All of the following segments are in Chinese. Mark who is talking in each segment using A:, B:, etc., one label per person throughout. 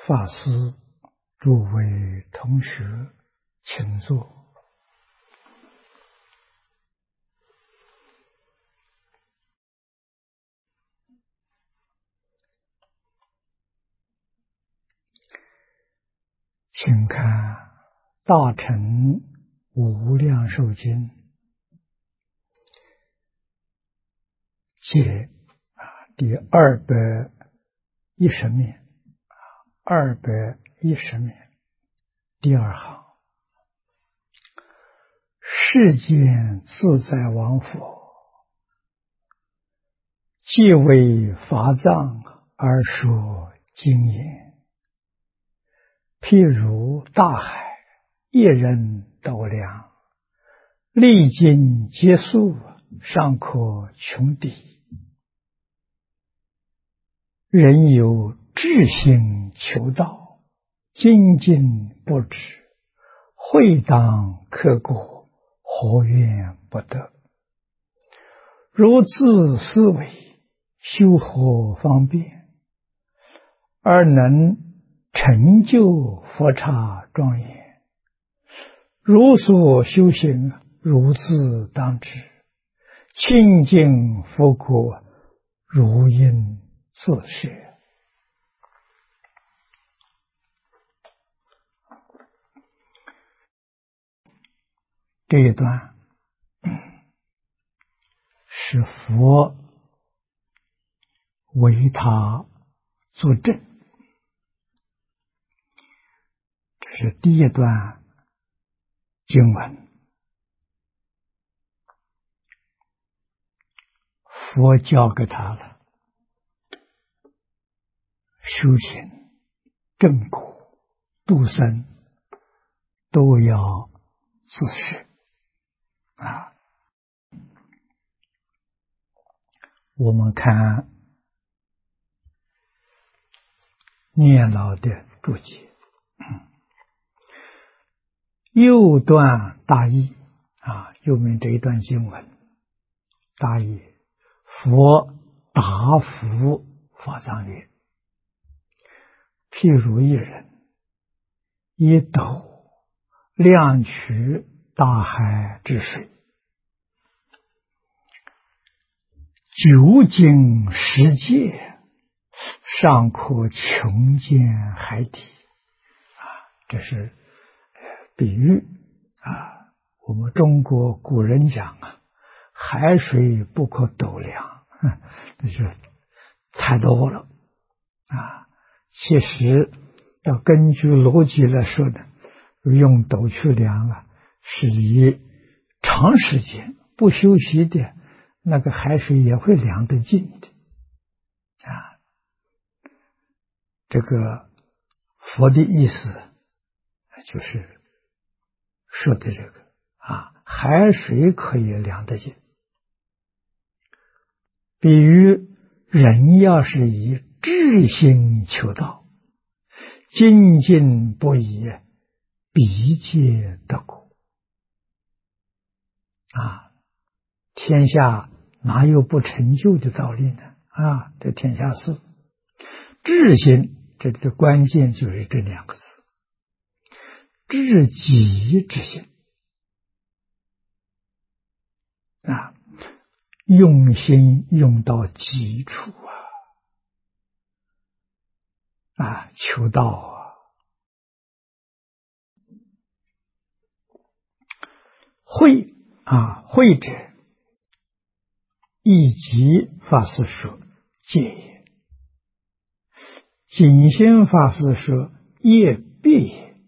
A: 法师、诸位同学，请坐。请看《大乘无量寿经》解第210面，210面第2行。世间自在王佛，既为法藏而说经言。譬如大海，一人斗量，历经劫数，尚可穷抵。人有志心求道，精进不止，会当刻骨，何怨不得？如自思维，修何方便，而能成就佛刹庄严？如所修行，如自当知，清净佛果，如应自摄。这一段是佛为他作证，这是第一段经文。佛教给他了修行、正果、度生都要自摄我们看念老的注解，右段大意右面这一段经文大意，佛答复法藏曰：譬如一人以斗量取大海之水，久经十界，尚可穷见海底。这是比喻我们中国古人讲海水不可斗量，那就太多了其实要根据逻辑来说的，用斗去量是以长时间不休息的那个海水也会量得尽的这个佛的意思就是说的这个海水可以量得尽。比喻人要是以志心求道，精进不已，必皆得果天下哪有不成就的道理呢？这天下事，志心这里的关键就是这两个字，至极之心用心用到极处求道慧者，一即法师说戒也，景心法师说业必也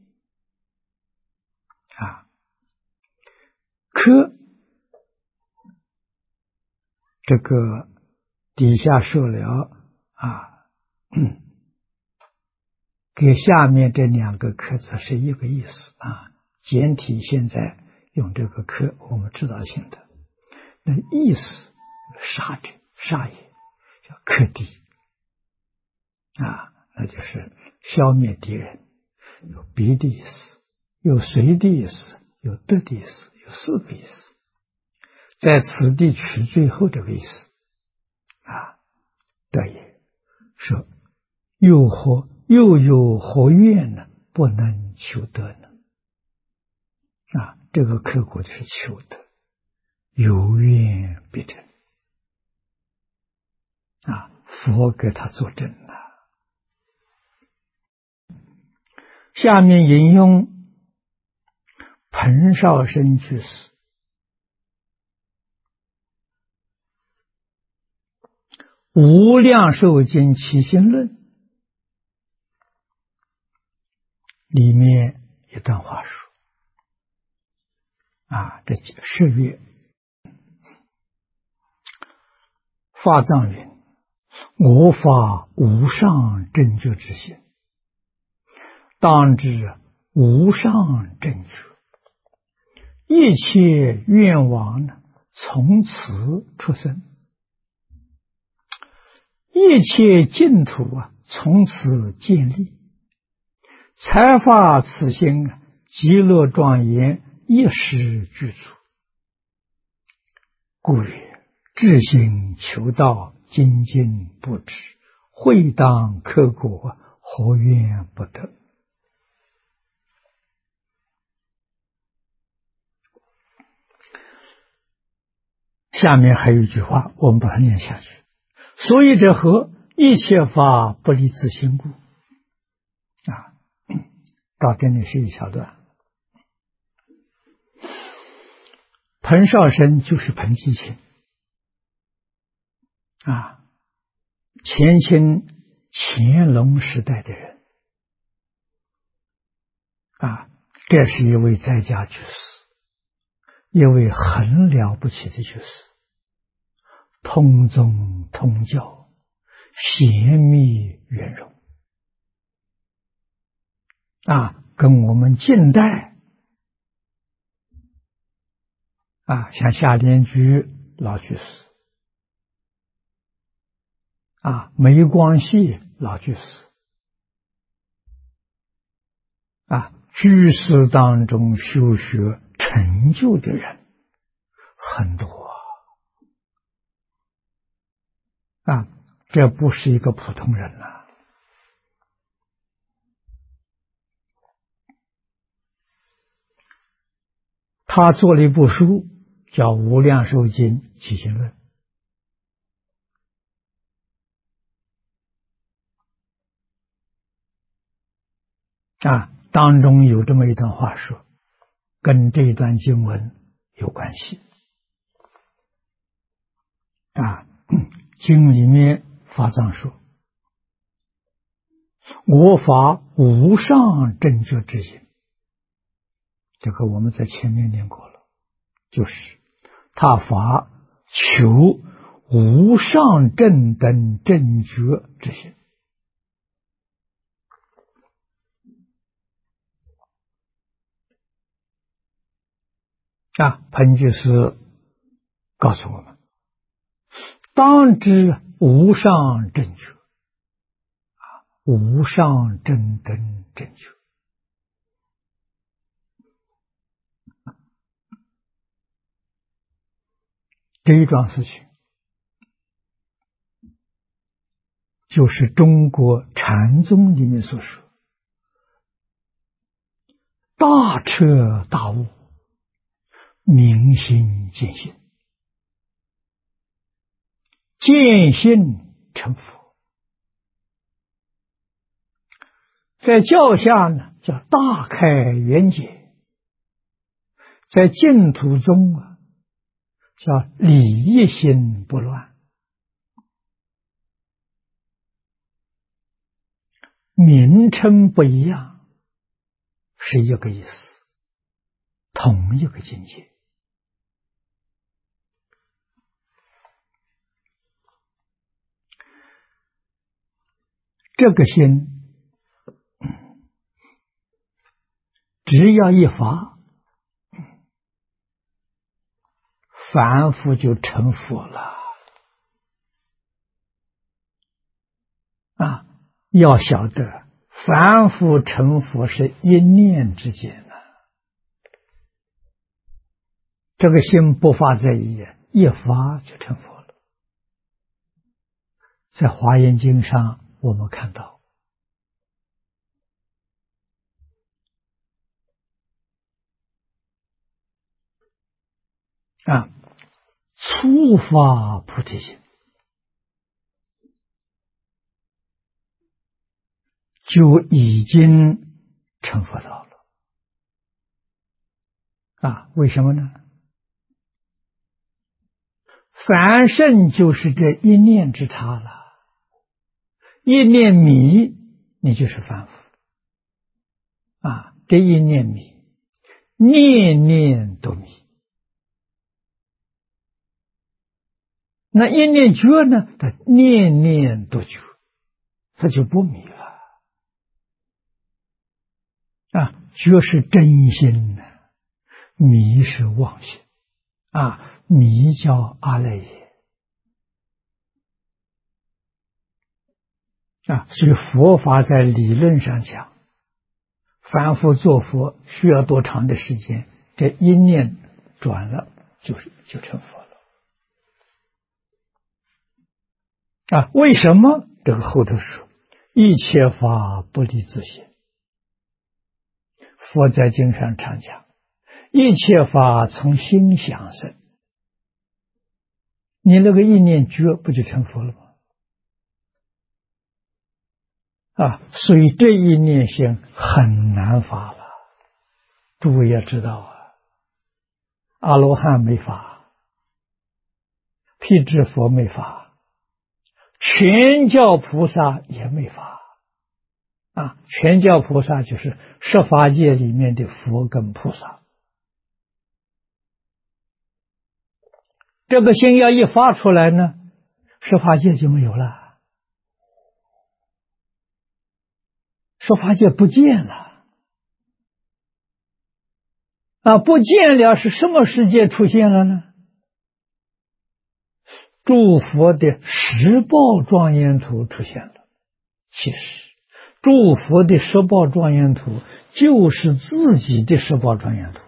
A: 科这个底下说了给下面这两个科字是一个意思简体现在用这个科，我们知道性的那意思，杀者杀也，叫克敌那就是消灭敌人，有彼的意思，有随的意思，有得的意思，有是的意思，在此地取最后这个意思得也，说又或又有何愿呢？不能求得呢？这个刻苦就是求得，有愿必成。佛给他作证了。下面引用彭绍生居士《无量寿经起心论》里面一段话说，这是曰：法藏云，我法无上正觉之心，当知无上正觉，一切愿望呢，从此出生，一切净土从此建立，才发此心极乐庄严一时具足。故曰：至心求道，精进不止，会当刻苦，何愿不得？下面还有一句话，我们把它念下去。所以者何？一切法不离自心故。到这里是一小段。彭绍生就是彭基清前清乾隆时代的人这是一位在家居士，一位很了不起的居士，通宗通教，贤密圆融跟我们近代像夏莲居老居士梅光系老居士居士当中修学成就的人很多这不是一个普通人他做了一部书叫《无量寿经起心论》当中有这么一段话说，跟这一段经文有关系经里面法藏说，我法无上正觉之心，这个我们在前面念过了，就是他法求无上正等正觉之心彭居士告诉我们，当知无上正觉，无上正等正觉，这一桩事情就是中国禅宗里面所说大彻大悟，明心见性，见性成佛。在教下呢叫大开圆解，在净土中叫理一心不乱。名称不一样，是一个意思，同一个境界。这个心只要一发，凡夫就成佛了要晓得凡夫成佛是一念之间这个心不发在意，一发就成佛了。在华严经上我们看到啊，初发菩提心，就已经成佛道了。啊，为什么呢？凡圣就是这一念之差了，一念迷，你就是凡夫。啊，这一念迷，念念都迷。那一念觉呢？他念念都觉，他就不迷了。啊，觉是真心呢，迷是妄心。啊，迷叫阿赖耶。啊，所以佛法在理论上讲，凡夫做佛需要多长的时间？这一念转了，就成佛了。啊，为什么？这个后头说，一切法不离自性。佛在经上常讲，一切法从心想生。你那个一念觉，不就成佛了吗？啊，所以这一念心很难发了。诸位要知道啊，阿罗汉没发，辟支佛没发，全教菩萨也没发。啊，全教菩萨就是十法界里面的佛跟菩萨。这个心要一发出来呢，十法界就没有了，十法界不见了。啊，不见了是什么世界出现了呢？诸佛的十报庄严图出现了。其实诸佛的十报庄严图就是自己的十报庄严图。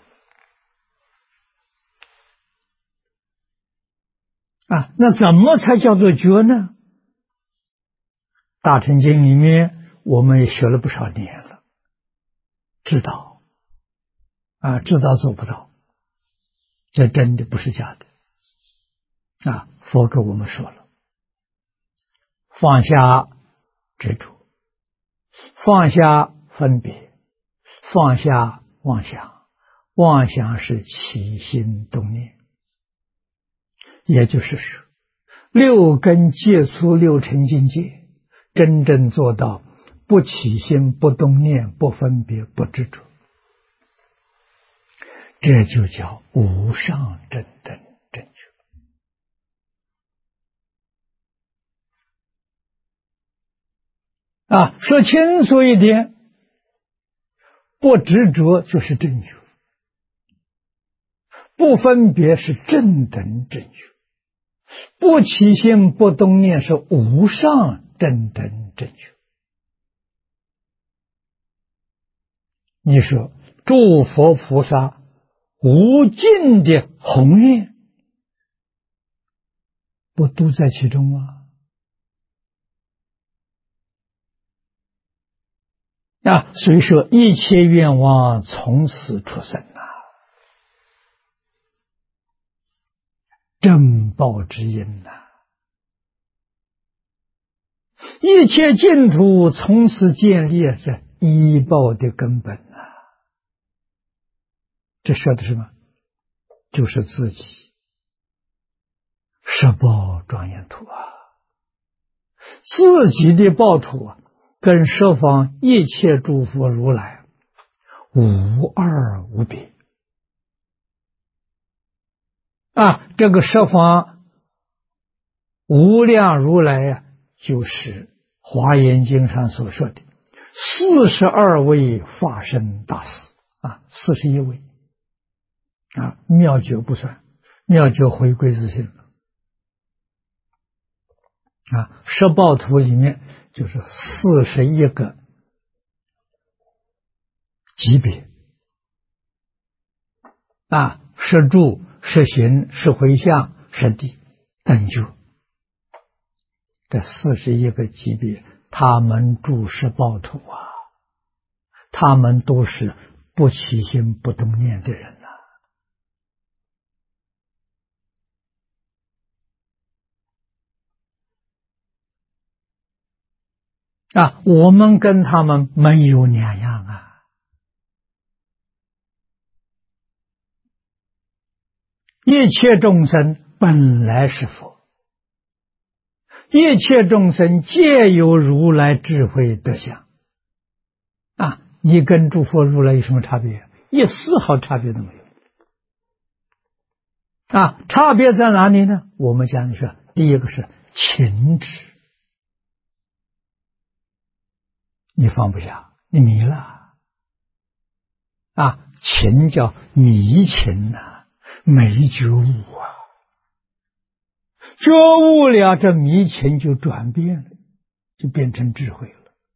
A: 啊，那怎么才叫做觉呢？大乘经里面我们也学了不少年了，知道啊，知道做不到，这真的不是假的。啊，佛给我们说了，放下执着，放下分别，放下妄想。妄想是起心动念，也就是说，六根接触六尘境界，真正做到不起心、不动念、不分别、不执着，这就叫无上正等正觉。啊，说清楚一点，不执着就是正觉，不分别是正等正觉，不起心不动念是无上正等正觉。你说诸佛菩萨无尽的宏愿，不都在其中吗？啊，所以说一切愿望从此出生啊，正报之因呐，一切净土从此建立是依报的根本啊。这说的是什么？就是自己十报庄严土啊，自己的报土啊，跟十方一切诸佛如来无二无别啊！这个十方无量如来啊，就是华严经上所说的42位化身大士啊，41位啊，妙觉不算，妙觉回归自性啊，十报图里面就是41个级别啊，十住、十行、十回向、十地等觉，这41个级别，他们住十报图啊，他们都是不起心不动念的人啊。 我们跟他们没有两样啊！一切众生本来是佛，一切众生皆有如来智慧德相你跟诸佛如来有什么差别？一丝毫差别都没有差别在哪里呢？我们讲的是第一个是情执，你放不下，你迷了情叫迷情没觉悟觉悟了，这迷情就转变了，就变成智慧了。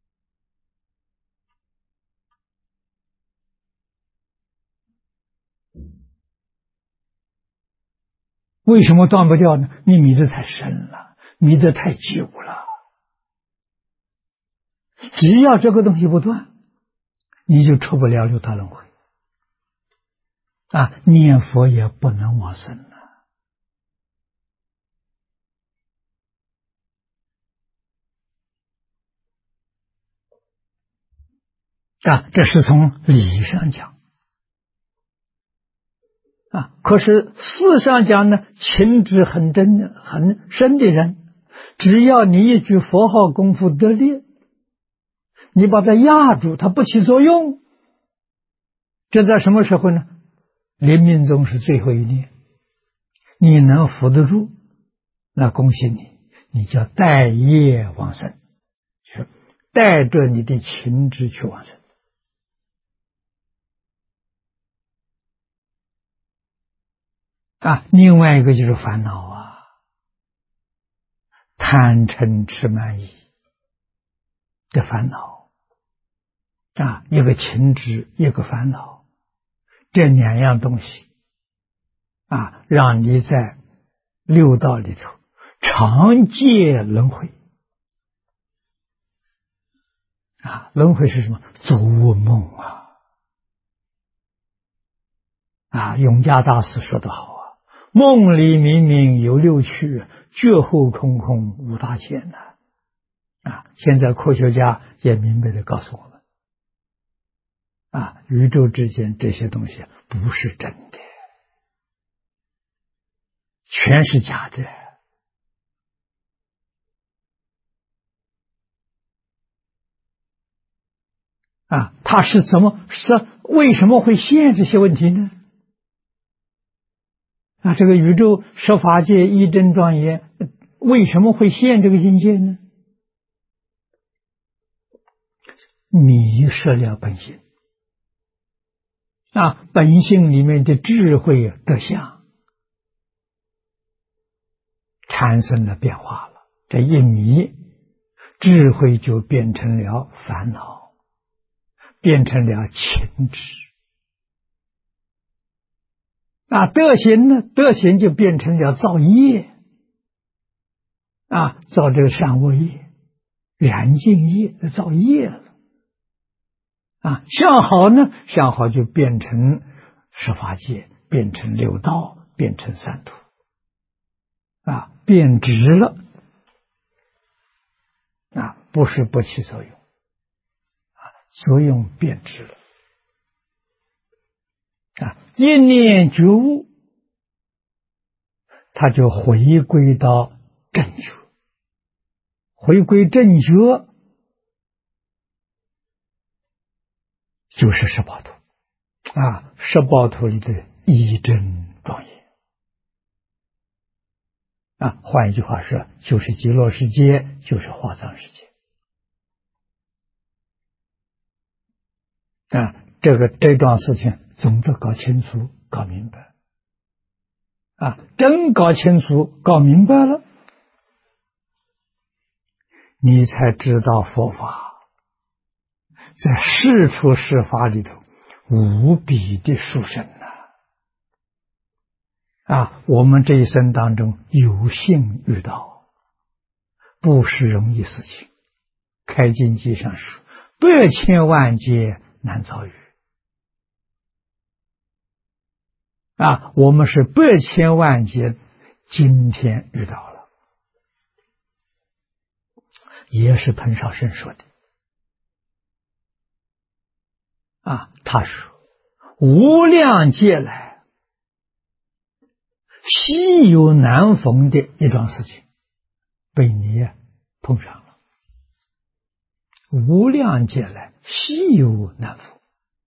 A: 为什么断不掉呢？你迷得太深了，迷得太久了。只要这个东西不断，你就出不了六道轮回念佛也不能往生了这是从理上讲可是事上讲呢，情执很深的人，只要你一句佛号功夫得力，你把它压住，它不起作用，这在什么时候呢？临命终是最后一念，你能扶得住，那恭喜你，你叫带业往生，就是带着你的情执去往生另外一个就是烦恼贪嗔痴慢疑的烦恼一个情执，一个烦恼，这两样东西让你在六道里头常界轮回轮回是什么？做梦永嘉大师说得好梦里明明有六趣，觉后空空无大千现在科学家也明白地告诉我们宇宙之间这些东西不是真的，全是假的它是为什么会现这些问题呢？这个宇宙十法界一真庄严，为什么会现这个境界呢？迷失了本性本性里面的智慧德相产生了变化了，这一迷，智慧就变成了烦恼，变成了情执德行呢？德行就变成了造业造这个善恶业、染净业，造业了相好呢？相好就变成十法界，变成六道，变成三途变质了不是不起作用作用变质了一念觉悟，他就回归到正觉，回归正觉就是十八图十八图里的一真庄严换一句话说，就是极乐世界，就是化藏世界这桩事情总得搞清楚搞明白真搞清楚搞明白了，你才知道佛法在世出世法里头无比的殊胜我们这一生当中有幸遇到，不是容易事情。开经记上说百千万劫难遭遇我们是百千万劫今天遇到了， 也是彭绍生说的啊。他说：“无量劫来，稀有难逢的一桩事情，被你碰上了。无量劫来，稀有难逢，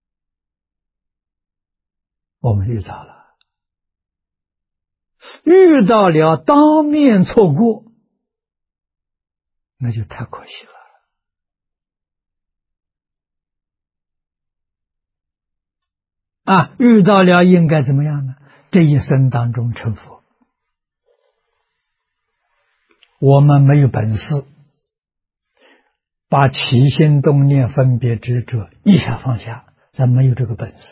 A: 我们遇到了，遇到了当面错过，那就太可惜了。啊，遇到了应该怎么样呢？这一生当中成佛。我们没有本事把起心动念分别执着一下放下，咱没有这个本事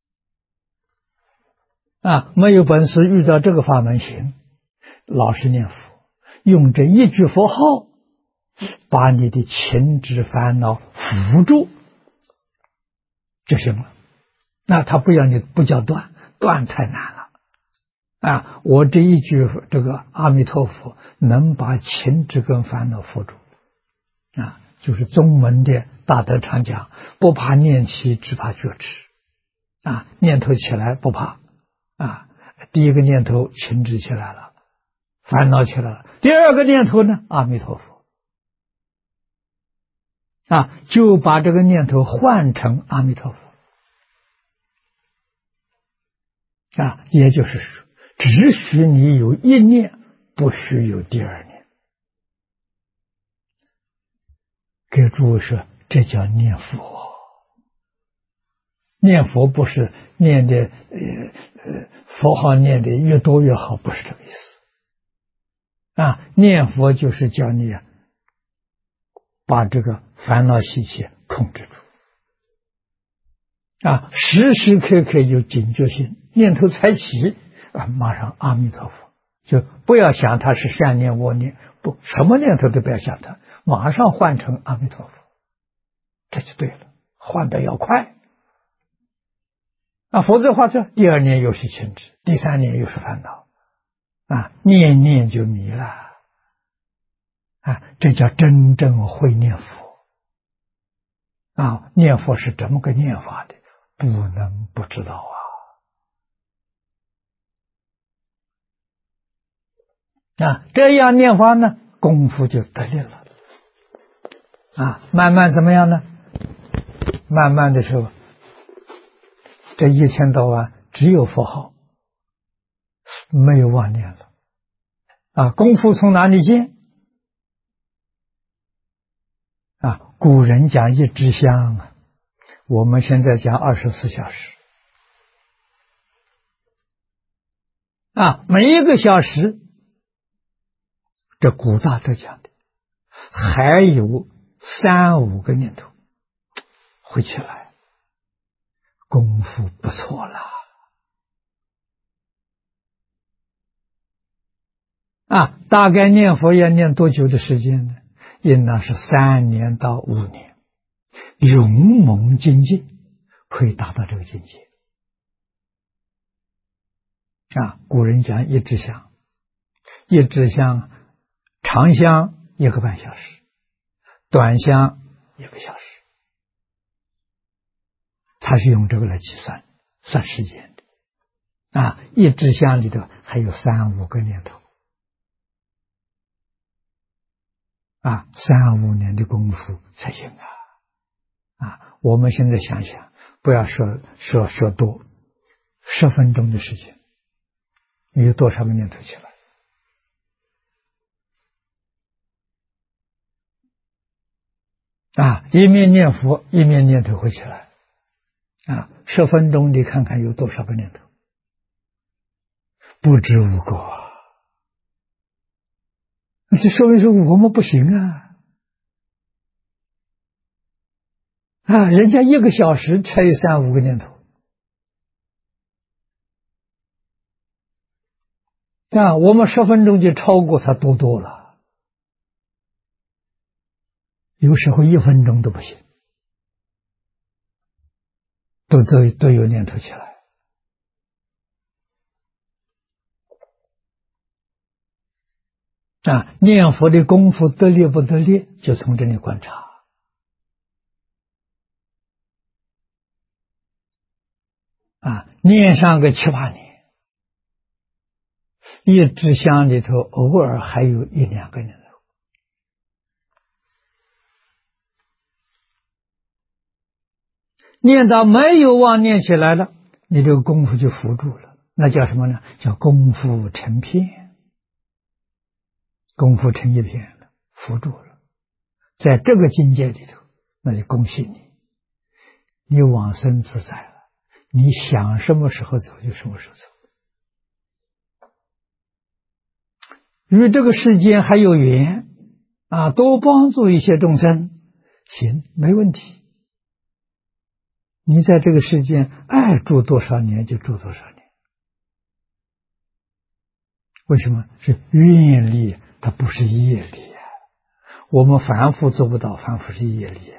A: 啊，没有本事遇到这个法门行，老实念佛，用这一句佛号把你的情执烦恼扶住就行了。那他不要你不叫断，断太难了啊！我这一句这个阿弥陀佛能把情执跟烦恼扶住啊，就是中文的大德常讲，不怕念起，只怕觉迟啊。念头起来不怕啊，第一个念头情执起来了，烦恼起来了，第二个念头呢，阿弥陀佛啊，就把这个念头换成阿弥陀佛啊，也就是说，只许你有一念，不许有第二念。给诸位说，这叫念佛。念佛不是念的佛号念的越多越好，不是这个意思啊。念佛就是叫你把这个烦恼习气控制住啊，时时刻刻有警觉性，念头才起啊，马上阿弥陀佛，就不要想它是善念恶念，不，什么念头都不要想它，马上换成阿弥陀佛，这就对了，换得要快啊，否则的话，这第二念又是情执，第三念又是烦恼啊，念念就迷了啊，这叫真正会念佛啊，念佛是这么个念法的，不能不知道啊，这样念法呢，功夫就得力了啊，慢慢怎么样呢？慢慢的时候，这一天到晚只有佛号，没有妄念了啊，功夫从哪里见啊？古人讲一支香啊，我们现在讲24小时啊，每一个小时，这古大德讲的，还有3、5个念头会起来，功夫不错了啊！大概念佛要念多久的时间呢？应当是3年到5年，勇猛精进，可以达到这个境界啊！古人讲一支香，一支香长香1个半小时，短香1个小时，他是用这个来计算算时间的啊！一支香里头还有3、5个念头啊，3、5年的功夫才行啊！我们现在想想，不要说多，10分钟的时间，你有多少个念头起来啊？一面念佛，一面念头会起来啊！10分钟你看看有多少个念头，不知无过啊！这说明说我们不行啊！人家1个小时才有3、5个念头啊，我们10分钟就超过他多了，有时候1分钟都不行，都有念头起来念佛的功夫得力不得力，就从这里观察。念上个7、8年，一支香里头偶尔还有1、2个人。念到没有妄念起来了，你这个功夫就扶住了，那叫什么呢？叫功夫成片，功夫成一片了，扶住了。在这个境界里头，那就恭喜你，你往生自在了，你想什么时候走就什么时候走。与这个世间还有缘多帮助一些众生，行，没问题。你在这个世间爱住多少年就住多少年。为什么？是愿力，它不是业力啊。我们凡夫做不到，凡夫是业力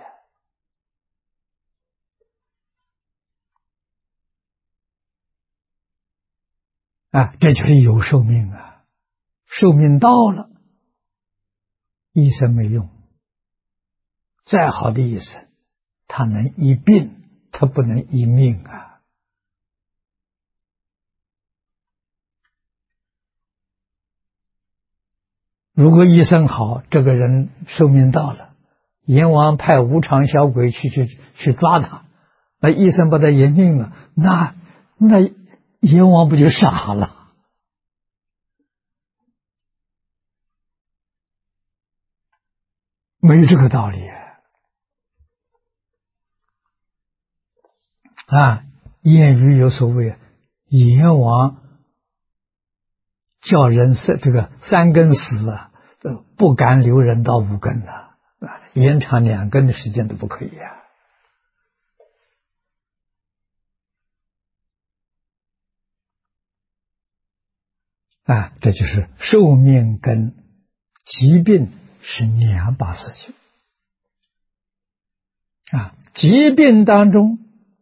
A: 这就是有寿命啊。寿命到了，医生没用，再好的医生，他能医病，他不能医命啊。如果医生好，这个人寿命到了，阎王派无常小鬼去抓他，那医生把他延命了，那阎王不就傻了？没有这个道理谚语有所谓，阎王叫人这个3根死不敢留人到5根延长2根的时间都不可以这就是寿命跟疾病是2把事情疾病当中，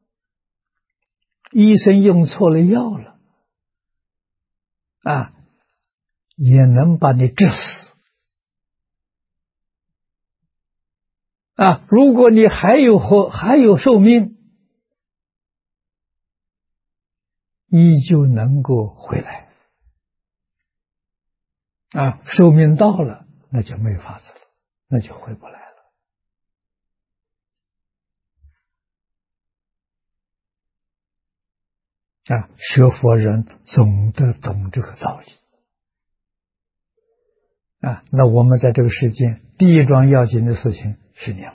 A: 医生用错了药了也能把你致死如果你还有寿命，依旧能够回来寿命到了，那就没法子了，那就回不来了学佛人总得懂这个道理那我们在这个世间第一桩要紧的事情是念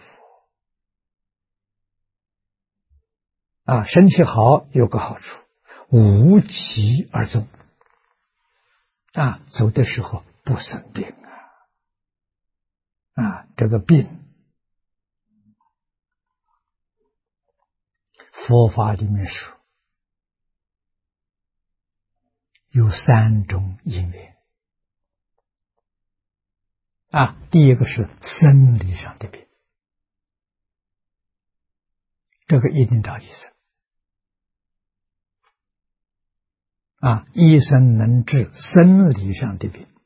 A: 佛身体好有个好处，无疾而终走的时候不生病这个病佛法里面说有3种因缘第一个是生理上的病，这个一定找医生医生能治生理上的病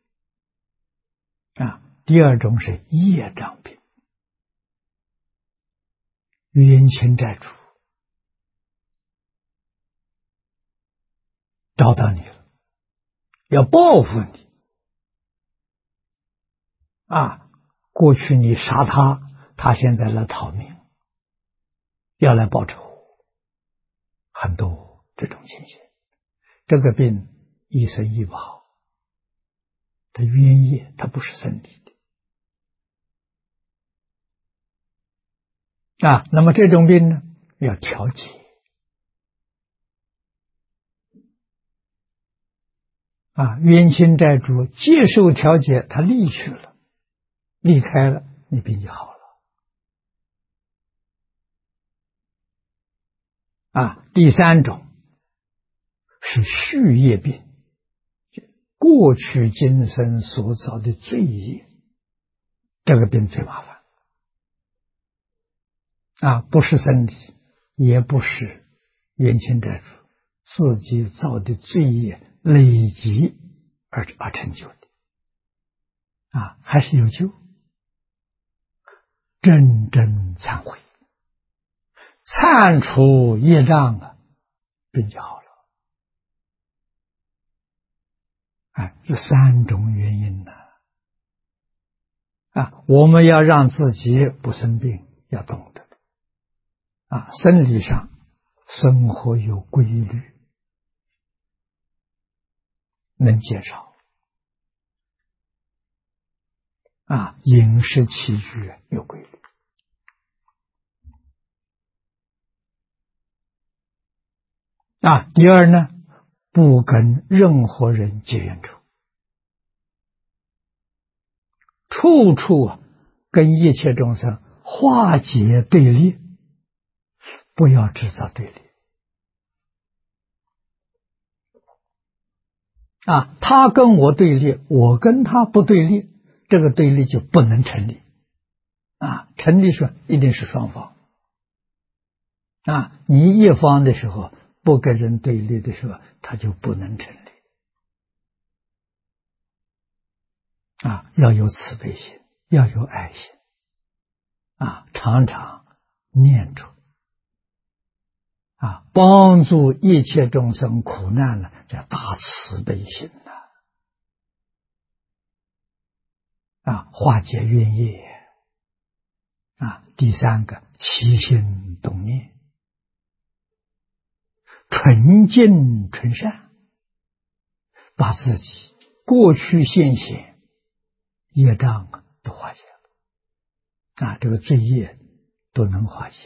A: 第二种是业障病，冤亲债主找到你了，要报复你过去你杀他，他现在来讨命，要来报仇，很多这种情形。这个病医生医不好，他冤业，他不是生理的那么这种病呢，要调节冤亲债主接受调节，他离去了，离开了，你病就好了第3种是续业病，过去今生所造的罪业，这个病最麻烦不是生理，也不是冤亲债主，自己造的罪业累积而成就的还是有救，真正忏悔，忏除业障病就好了。这3种原因呢。我们要让自己不生病，要懂得生理上生活有规律，能减少饮食起居有规律第二呢，不跟任何人结冤仇，处处跟一切众生化解对立，不要制造对立他跟我对立，我跟他不对立，这个对立就不能成立成立说一定是双方你一方的时候不跟人对立的时候，他就不能成立要有慈悲心，要有爱心常常念出帮助一切众生苦难呢，叫大慈悲心化解冤业第三个起心动念纯净纯善，把自己过去现前业障都化解了这个罪业都能化解。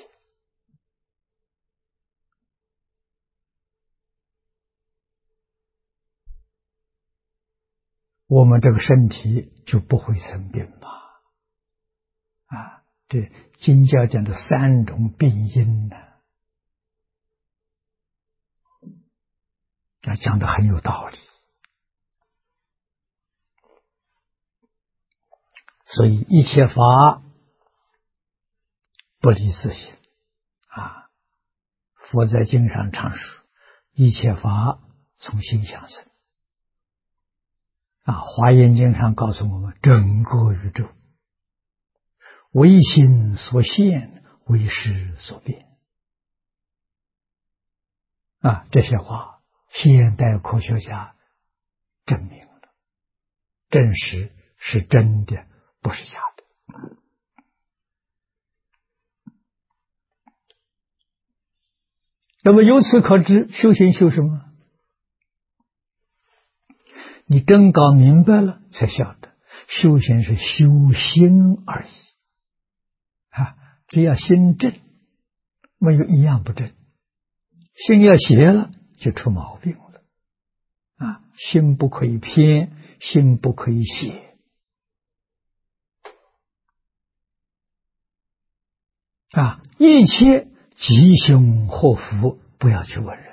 A: 我们这个身体就不会生病吧这经教讲的3种病因呢讲的很有道理。所以一切法不离自性佛在经上常说，一切法从心想生华严经上告诉我们，整个宇宙为心所现，为识所变这些话现代科学家证明了，证实是真的，不是假的。那么由此可知，修行修什么？你真搞明白了，才晓得修行是修心而已只要心正，没有一样不正。心要邪了，就出毛病了心不可以偏，心不可以邪一切吉凶祸福不要去问人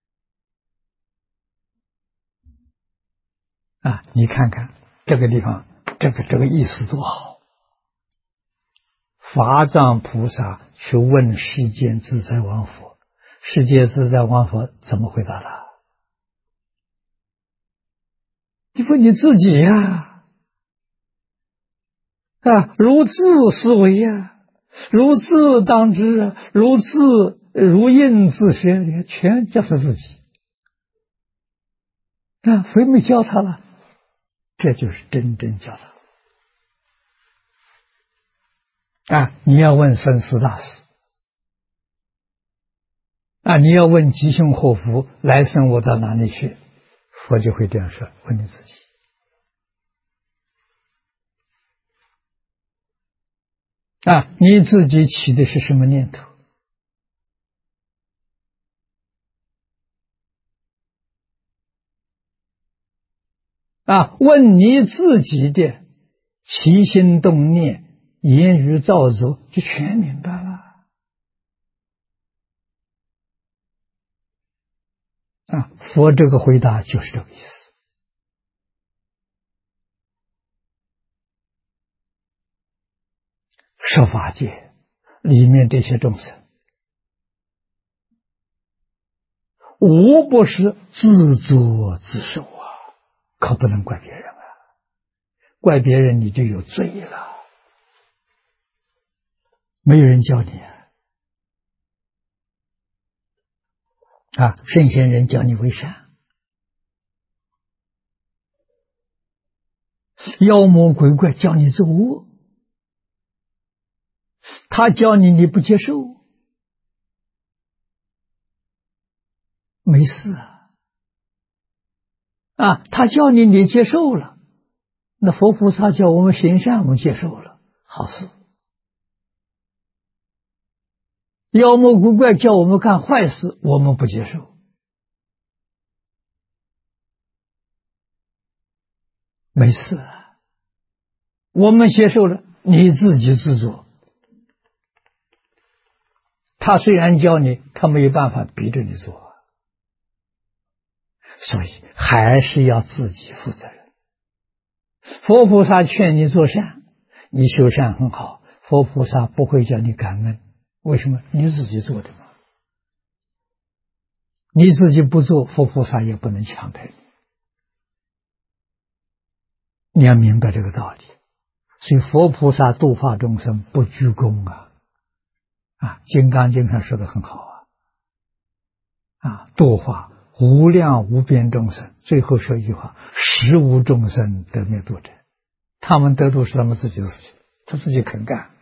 A: 你看看这个地方，这个意思多好。法藏菩萨去问世间自在王佛，世界自在王佛怎么回答他？你问你自己如自思维如自当知如应自学，全叫他自己谁没教他了？这就是真正教他你要问生死大事你要问吉凶祸福，来生我到哪里去？佛就会这样说，问你自己你自己起的是什么念头问你自己的起心动念、言语造作，就全明白了佛这个回答就是这个意思。设法界里面这些众生，无不是自作自受可不能怪别人怪别人你就有罪了。没有人教你啊，圣贤人教你为善，妖魔鬼怪教你做恶，他教你你不接受，没事啊，他教你你接受了，那佛菩萨叫我们行善，我们接受了，好事。妖魔鬼怪叫我们干坏事，我们不接受，没事啊，我们接受了，你自己自作。他虽然教你，他没有办法逼着你做，所以还是要自己负责任。佛菩萨劝你做善，你修善很好，佛菩萨不会叫你感恩，为什么？你自己做的嘛。你自己不做，佛菩萨也不能强迫你。你要明白这个道理。所以佛菩萨度化众生不居功啊！金刚经上说的很好度化无量无边众生，最后说一句话：实无众生得灭度者。他们得度是他们自己的事情，他自己肯干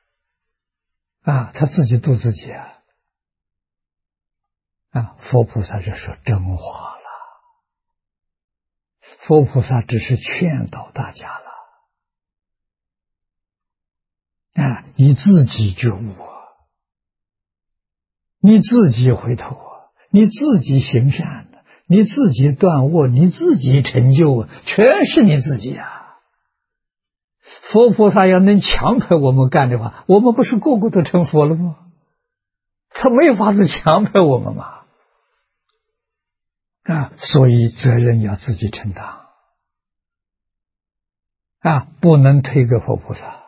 A: 他自己度自己佛菩萨就说真话了，佛菩萨只是劝导大家了你自己觉悟你自己回头你自己行善你自己断恶，你自己成就全是你自己佛菩萨要能强迫我们干的话，我们不是个个都成佛了吗？他没有法子强迫我们嘛所以责任要自己承担不能推给佛菩萨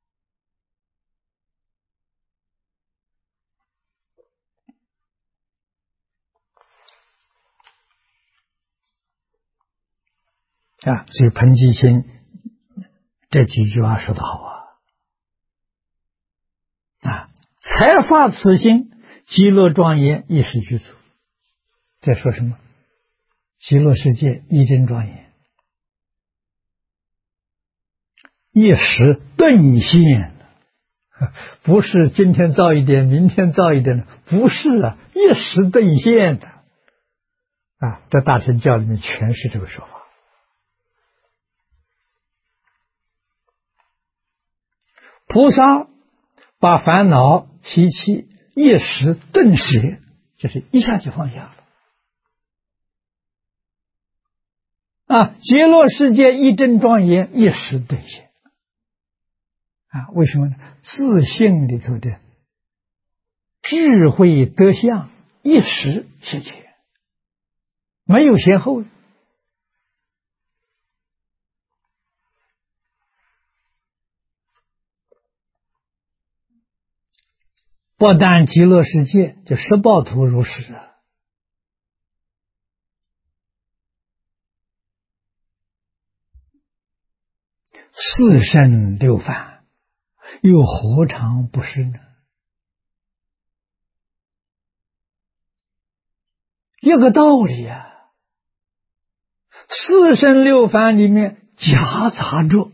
A: 所以彭基清这几句话说得好才发此心，极乐庄严一时具足。在说什么？极乐世界一真庄严，一时顿现，不是今天造一点，明天造一点，不是一时顿现的在大乘教里面全是这个说法。菩萨把烦恼习气一时顿歇，就是一下就放下了极乐世界一真庄严，一时顿歇为什么呢？自性里头的智慧德相一时现前，没有先后不但极乐世界，就十报图如是四圣六凡，又何尝不是呢？一个道理四圣六凡里面夹杂着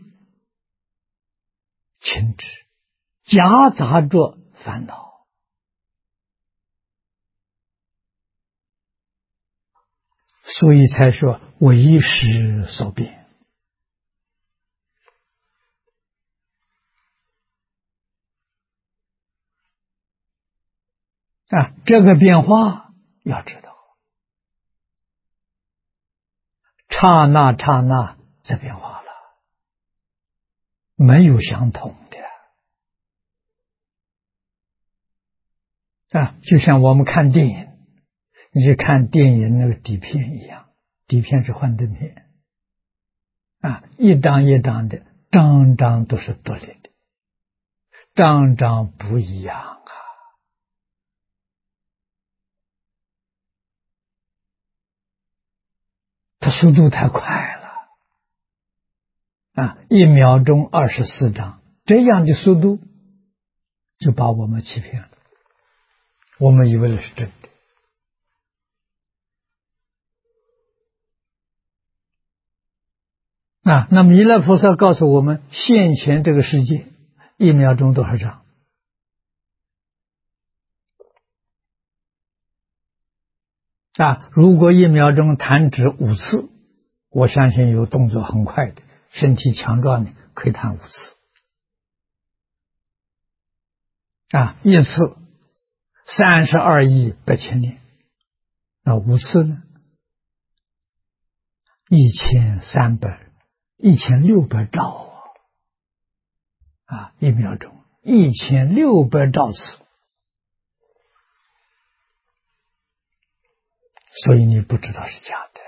A: 情执，夹杂着烦恼所以才说为识所变这个变化要知道，刹那刹那在变化了，没有相同的就像我们看电影，你去看电影那个底片一样，底片是幻灯片一张一张的，张张都是独立的，张张不一样它速度太快了 1秒钟24张，这样的速度就把我们欺骗了，我们以为那是真的。那弥勒菩萨告诉我们，现前这个世界1秒钟多少张？如果1秒钟弹指5次，我相信有动作很快的、身体强壮的可以弹5次。一次32亿8千年，那5次呢？1600兆1秒钟1600兆次，所以你不知道是假的。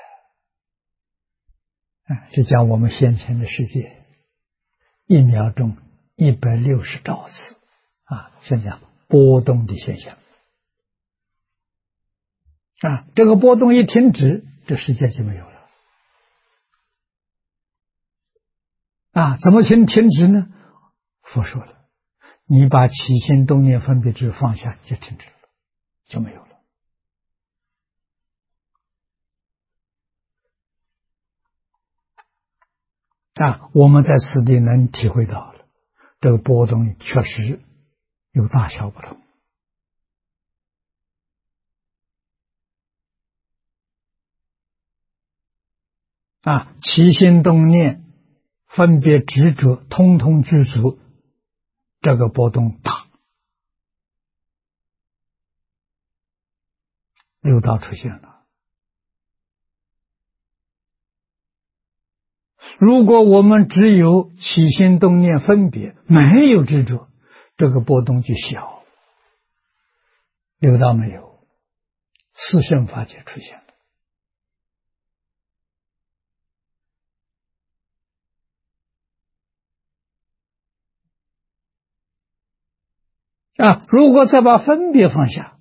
A: 是讲我们先前的世界1秒钟160兆次现讲波动的现象这个波动一停止，这世界就没有了怎么停止呢？佛说了，你把起心动念分别执放下，就停止了，就没有了我们在此地能体会到了，这个波动确实有大小不同起心动念分别执着通通具足，这个波动大，六道出现了。如果我们只有起心动念分别，没有执着，这个波动就小，六道没有，四圣法界出现了如果再把分别放下，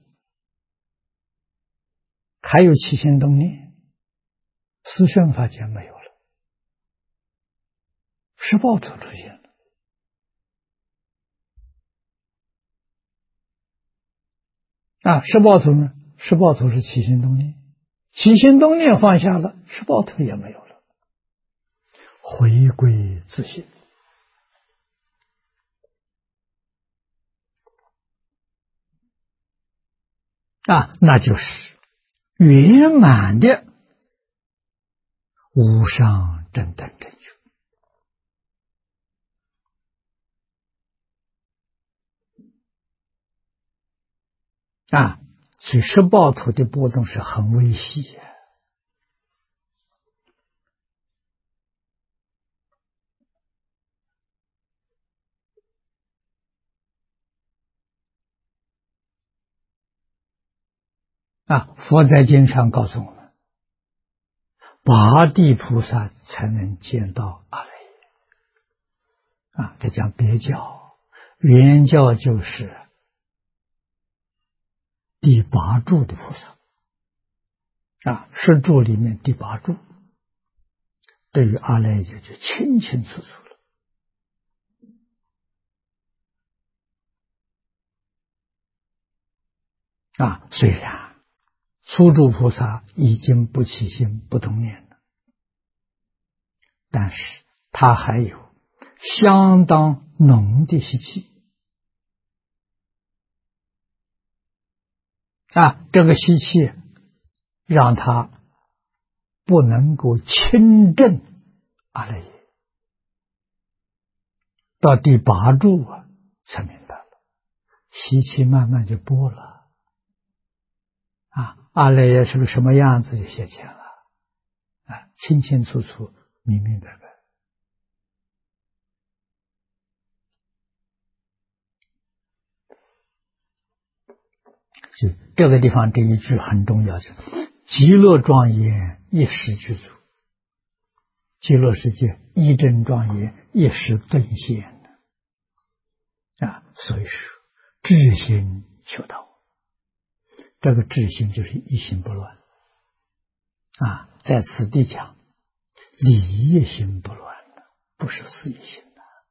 A: 还有起心动念，四圣法界没有了，十报土出现了十报土呢？十报土是起心动念，起心动念放下了，十报土也没有了，回归自性那就是圆满的无上正等正觉所以十报土的波动是很微细佛在经上告诉我们，八地菩萨才能见到阿赖耶这讲别教，原教就是第八柱的菩萨十柱里面第八柱，对于阿赖耶就清清楚楚了虽然初住菩萨已经不起心不动念了，但是他还有相当浓的习气这个习气让他不能够亲证阿赖耶，到第八柱才明白了，习气慢慢就剥了阿赖耶是个什么样子就现前了清清楚楚明明白白这个地方这一句很重要，就是极乐庄严一时具足，极乐世界一真庄严一时顿现所以说智心求道，这个智心就是一心不乱在此地讲理一心不乱不是四意心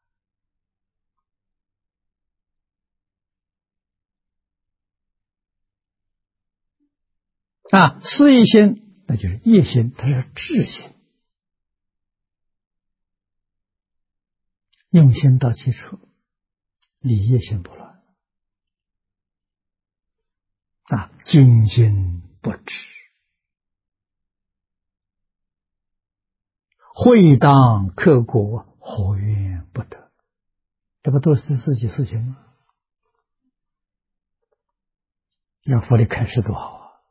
A: 的四意心那就是业心，它是智心，用心到基础，理业心不乱精进不止，会当克果，何怨不得？这不都是自己事情吗？要佛的开示多好啊，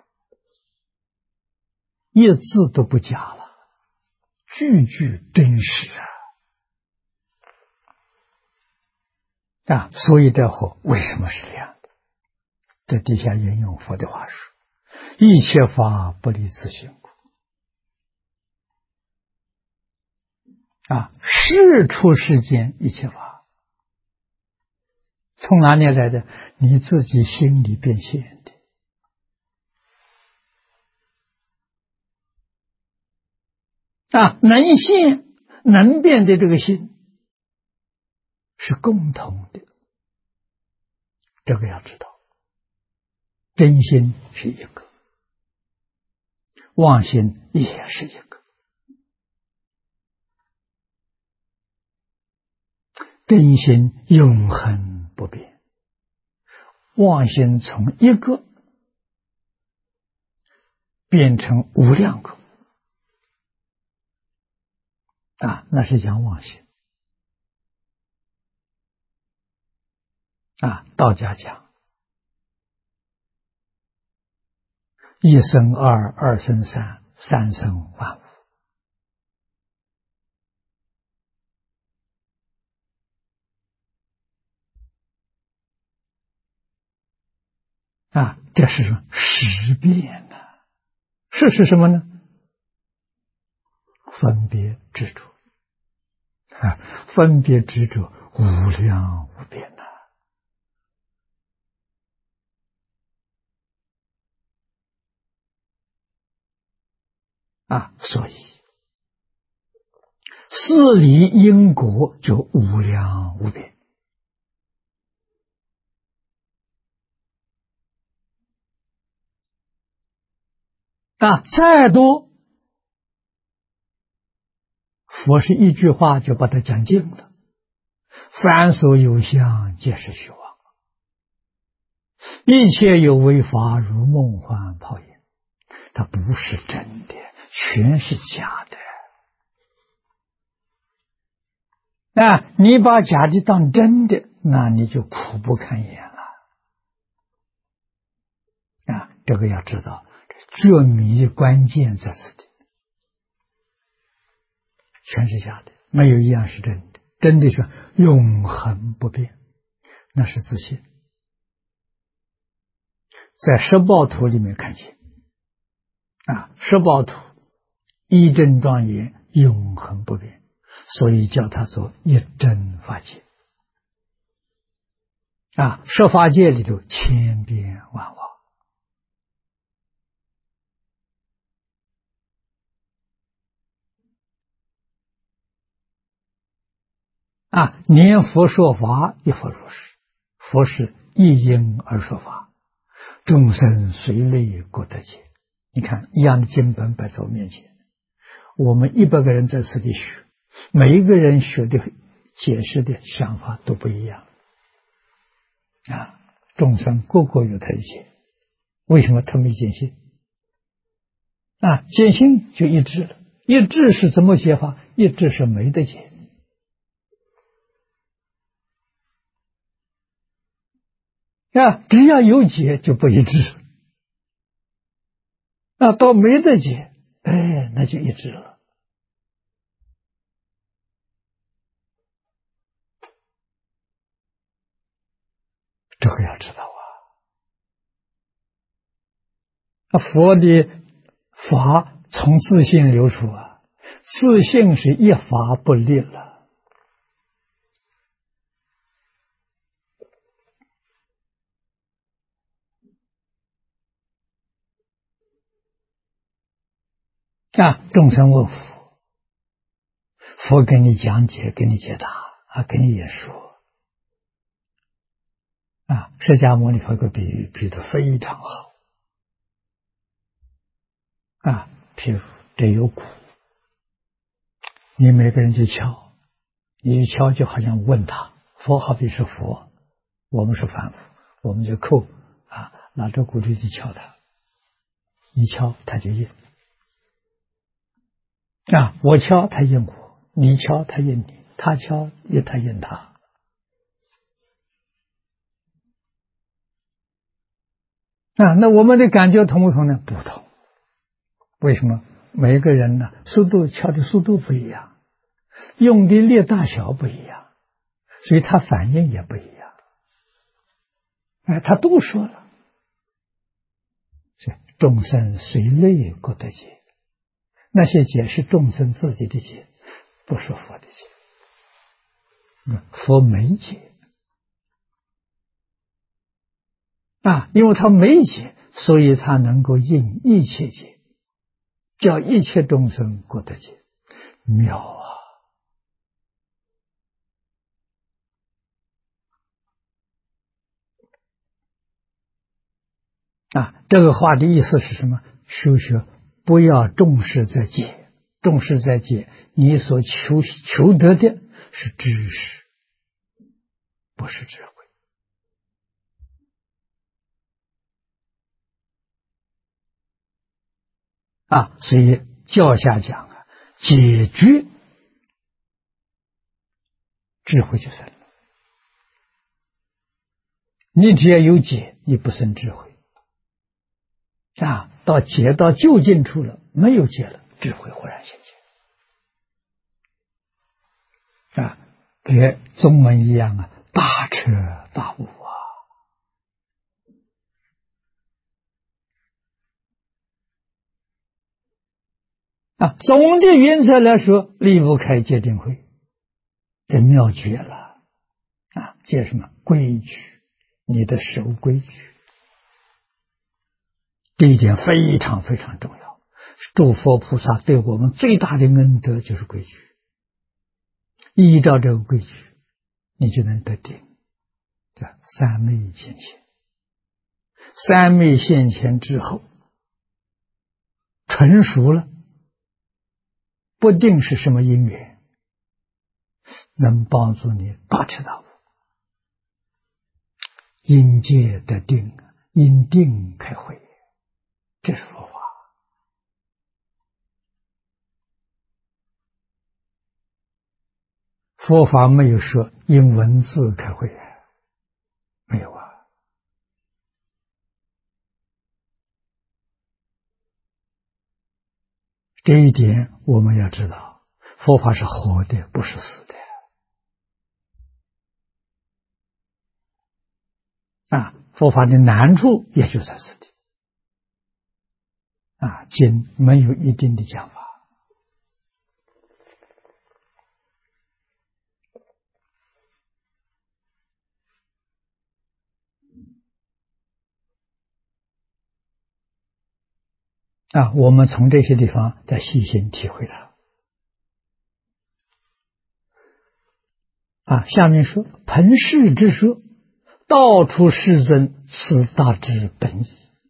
A: 一字都不假了，句句真实所以这后为什么是这样的？这底下引用佛的话说：“一切法不离自性故。”事出世间一切法，从哪里来的？你自己心里变现的。能现能变的这个心是共同的，这个要知道。真心是一个，妄心也是一个。真心永恒不变，妄心从一个变成无量个那是讲妄心道家讲一生二，二生三，三生万物这是识变是什么呢？分别执着分别执着无量无边所以事理因果就无量无边再多佛是一句话就把它讲尽了。凡所有相，皆是虚妄；一切有为法，如梦幻泡影。它不是真的，全是假的。你把假的当真的，那你就苦不堪言了。这个要知道，这迷关键在此地，全是假的，没有一样是真的。真的是永恒不变，那是自信。在十报图里面看见十报图一真庄严，永恒不变，所以叫它做一真法界十法界里头千变万化念佛说法亦复如是。佛是一因而说法，众生随类各得解。你看一样的经本摆在我面前，我们100个人在此地学，每一个人学的解释的想法都不一样众生个个有他的解，为什么他没见性见性就一致了。一致是怎么解法？一致是没得解只要有解就不一致到没得解那就一致了。这个要知道佛的法从自性流出自性是一法不立了众生问佛， 佛给你讲解，给你解答啊，给你演说啊。释迦牟尼佛个比喻比得非常好啊。譬如这有苦，你每个人去敲，你一敲就好像问他，佛好比是佛，我们是凡夫，我们就扣啊，拿着鼓槌去敲他，你敲他就应啊，我敲他应我，你敲他应你，他敲他应他啊。那我们的感觉同不同呢？不同。为什么？每个人呢，速度敲的速度不一样，用的力大小不一样，所以他反应也不一样。哎，他都说了，众生随类各得解，那些解是众生自己的解，不是佛的解。佛没解啊，因为他没解，所以他能够应一切解，叫一切众生各得解，妙啊！这个话的意思是什么？修学不要重视在解，重视在解，你所求得的是知识，不是智慧啊！所以教下讲啊，解决智慧就生了。你只要有解，你不生智慧啊！到解到究竟处了，没有解了，智慧忽然现前啊！跟宗门一样啊，大彻大悟啊！总的原则来说，离不开戒定慧，这妙绝了啊！戒什么？规矩，你的守规矩，这一点非常非常重要。诸佛菩萨对我们最大的恩德就是规矩，依照这个规矩，你就能得定。这三昧现前，三昧现前之后，成熟了，不定是什么因缘，能帮助你大彻大悟。因戒得定，因定开慧，这是佛法。佛法没有说因文字开慧，没有啊。这一点我们要知道，佛法是活的，不是死的啊。佛法的难处也就在此地啊，经没有一定的讲法啊。我们从这些地方再细心体会它啊。下面说盆世之说，道出世尊此大之本意。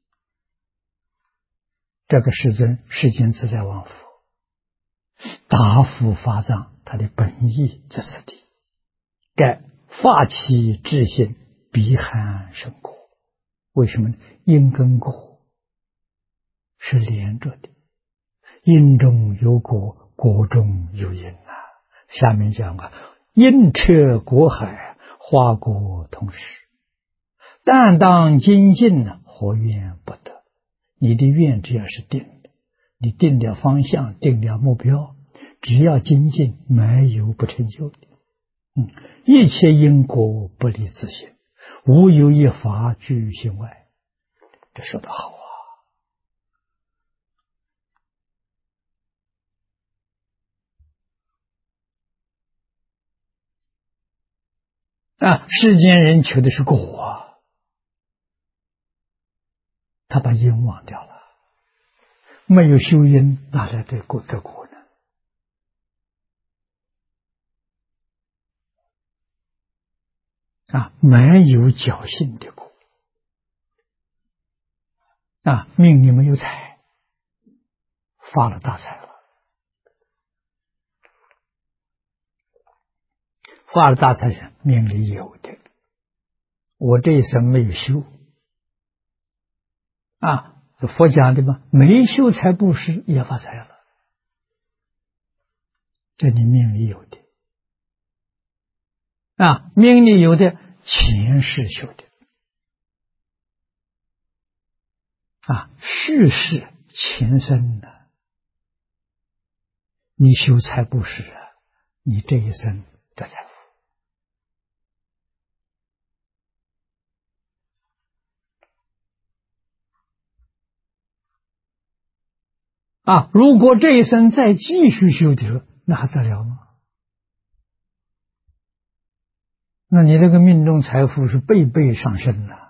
A: 这个世尊世间自在王佛答复法藏，他的本意在此地。盖发起自性，彼含生果。为什么呢？因跟果是连着的，因中有果，果中有因啊。下面讲啊，因彻果海，花果同时。但当精进呢，何愿不得？你的愿只要是定的，你定了方向，定了目标，只要精进，没有不成就的。一切因果不离自性，无有一法居心外。这说得好啊！世间人求的是果啊，他把因忘掉了，没有修因，哪来的果得果呢？ 没有侥幸的果命里没有财，发了大财了，发了大财是命里有的，我这一生没有修佛讲的嘛，没修财布施也发财了，这你命里有的命里有的前世修的世世前生的，你修财布施你这一生的财富如果这一生再继续修的时候，那还得了吗？那你这个命中财富是倍倍上升了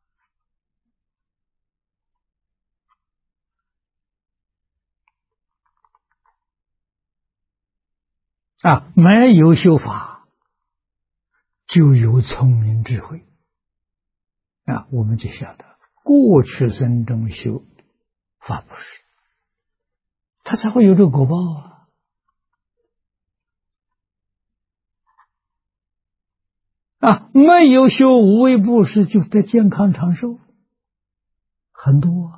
A: 没有修法就有聪明智慧我们就晓得过去生中修法布施，他才会有这个果报没有修无为布施就得健康长寿，很多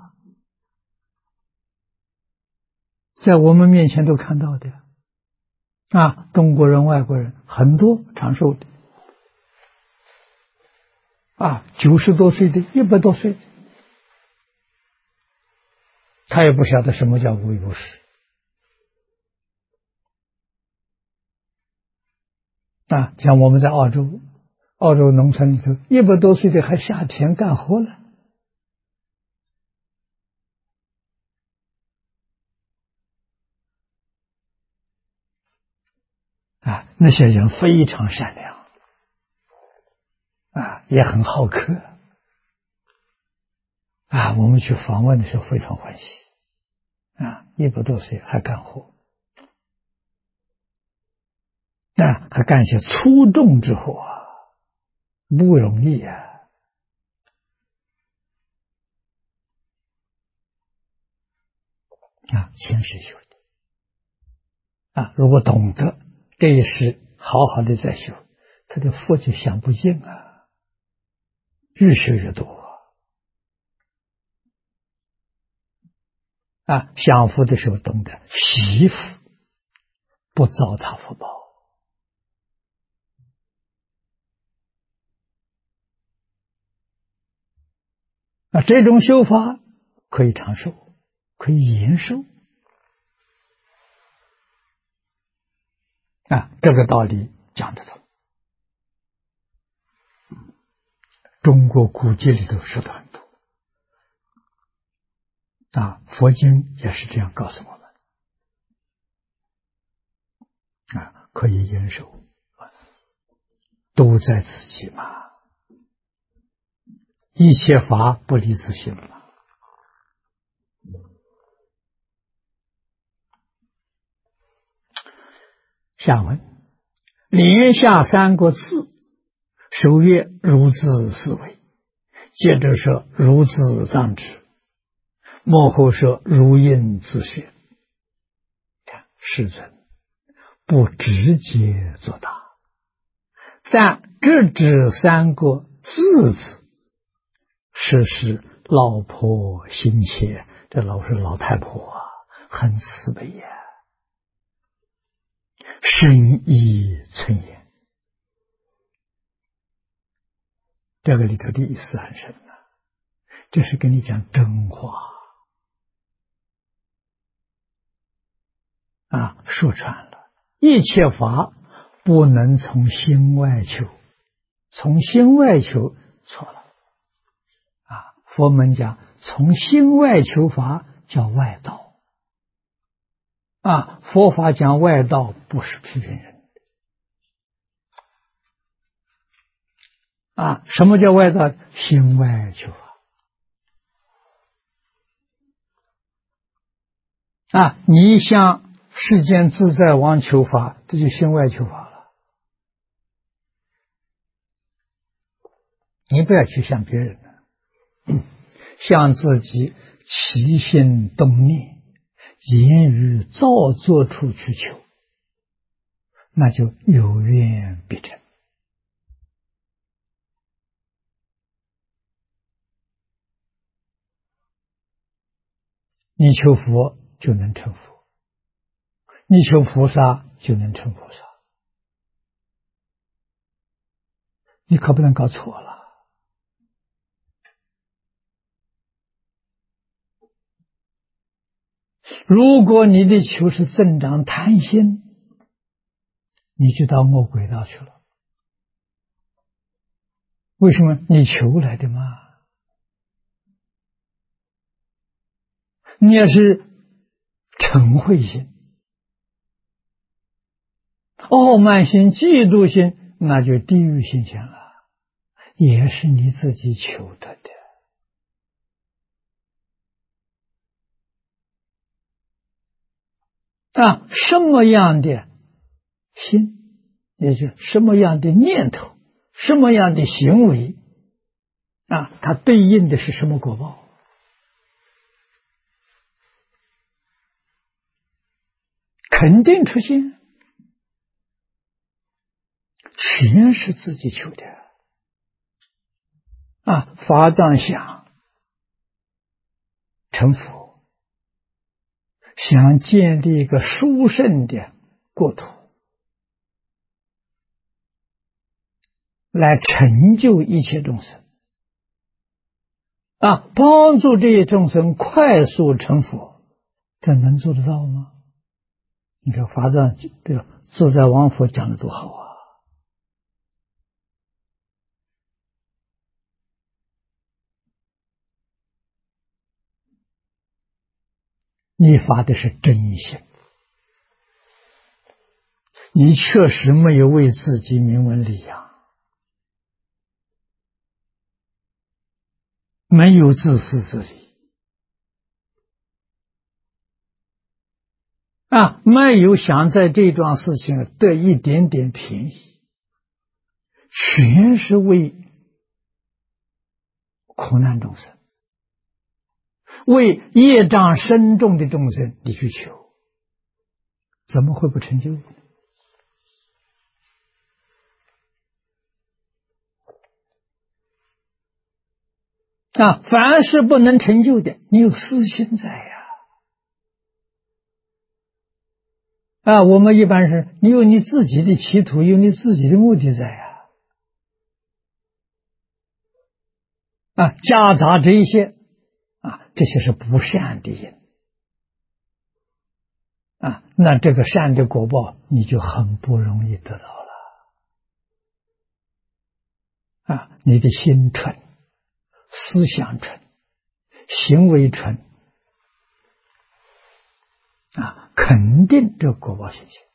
A: 在我们面前都看到的中国人外国人很多长寿的90多岁的100多岁的，他也不晓得什么叫无为布施像我们在澳洲农村里头100多岁的还下田干活了那些人非常善良也很好客我们去访问的时候非常欢喜100多岁还干活还干些粗重之活不容易前世修的如果懂得这一世好好的在修，他的福就享不尽越修越多享福的时候懂得惜福，不糟蹋福报这种修法可以长寿，可以延寿这个道理讲得通，中国古籍里头说的很多佛经也是这样告诉我们可以延寿都在自己嘛，一切法不离自性嘛下文连下3个字，首曰如字思维，接着说如字当知，末后说如应自学。世尊不直接作答，但直指3个字是老婆心切，这老太婆很慈悲深意存言，这个里头的意思很深这是跟你讲真话说穿了，一切法不能从心外求，从心外求错了佛门讲从心外求法叫外道佛法讲外道不是批评人什么叫外道？心外求法你向世间自在王求法，这就心外求法你不要去向别人了，向自己起心动念、言语造作处去求，那就有愿必成。你求佛就能成佛，你求菩萨就能成菩萨，你可不能搞错了。如果你的求是增长贪心，你就到恶轨道去了。为什么？你求来的嘛。你要是嗔恚心、傲慢心、嫉妒心，那就地狱现象了，也是你自己求得的。什么样的心，也就是什么样的念头，什么样的行为，它对应的是什么果报？肯定出现，全是自己求的。法藏想成佛，想建立一个殊胜的国土，来成就一切众生，帮助这些众生快速成佛，这能做得到吗？你看法藏这个自在王佛讲的多好啊！你发的是真心，你确实没有为自己名闻利养，没有自私自利，没有想在这桩事情得一点点便宜，全是为苦难众生，为业障深重的众生你去求，怎么会不成就？凡是不能成就的，你有私心在呀。我们一般是你有你自己的企图，有你自己的目的在呀。夹杂这些这些是不善的因那这个善的果报你就很不容易得到了你的心纯，思想纯，行为纯肯定这个果报现象。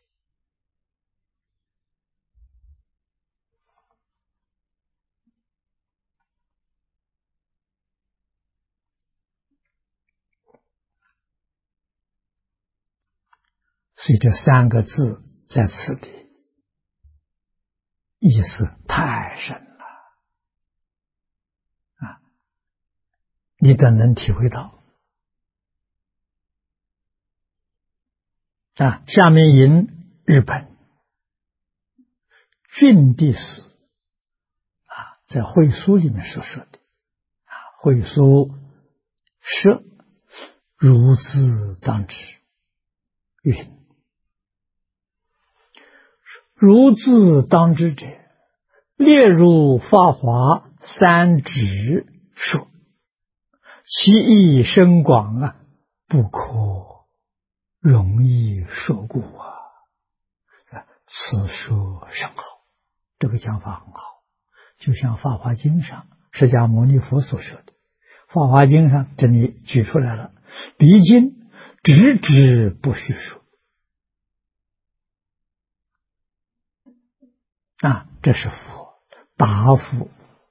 A: 所以这三个字在此里意思太深了你等能体会到下面引日本俊帝寺在会书里面所说的会书说如兹当知云如兹当知者，列入法华三指说，其义深广不可容易说故此说甚好。这个讲法很好，就像《法华经》上释迦牟尼佛所说的，《法华经》上这里举出来了，彼经直指不虚说这是佛答复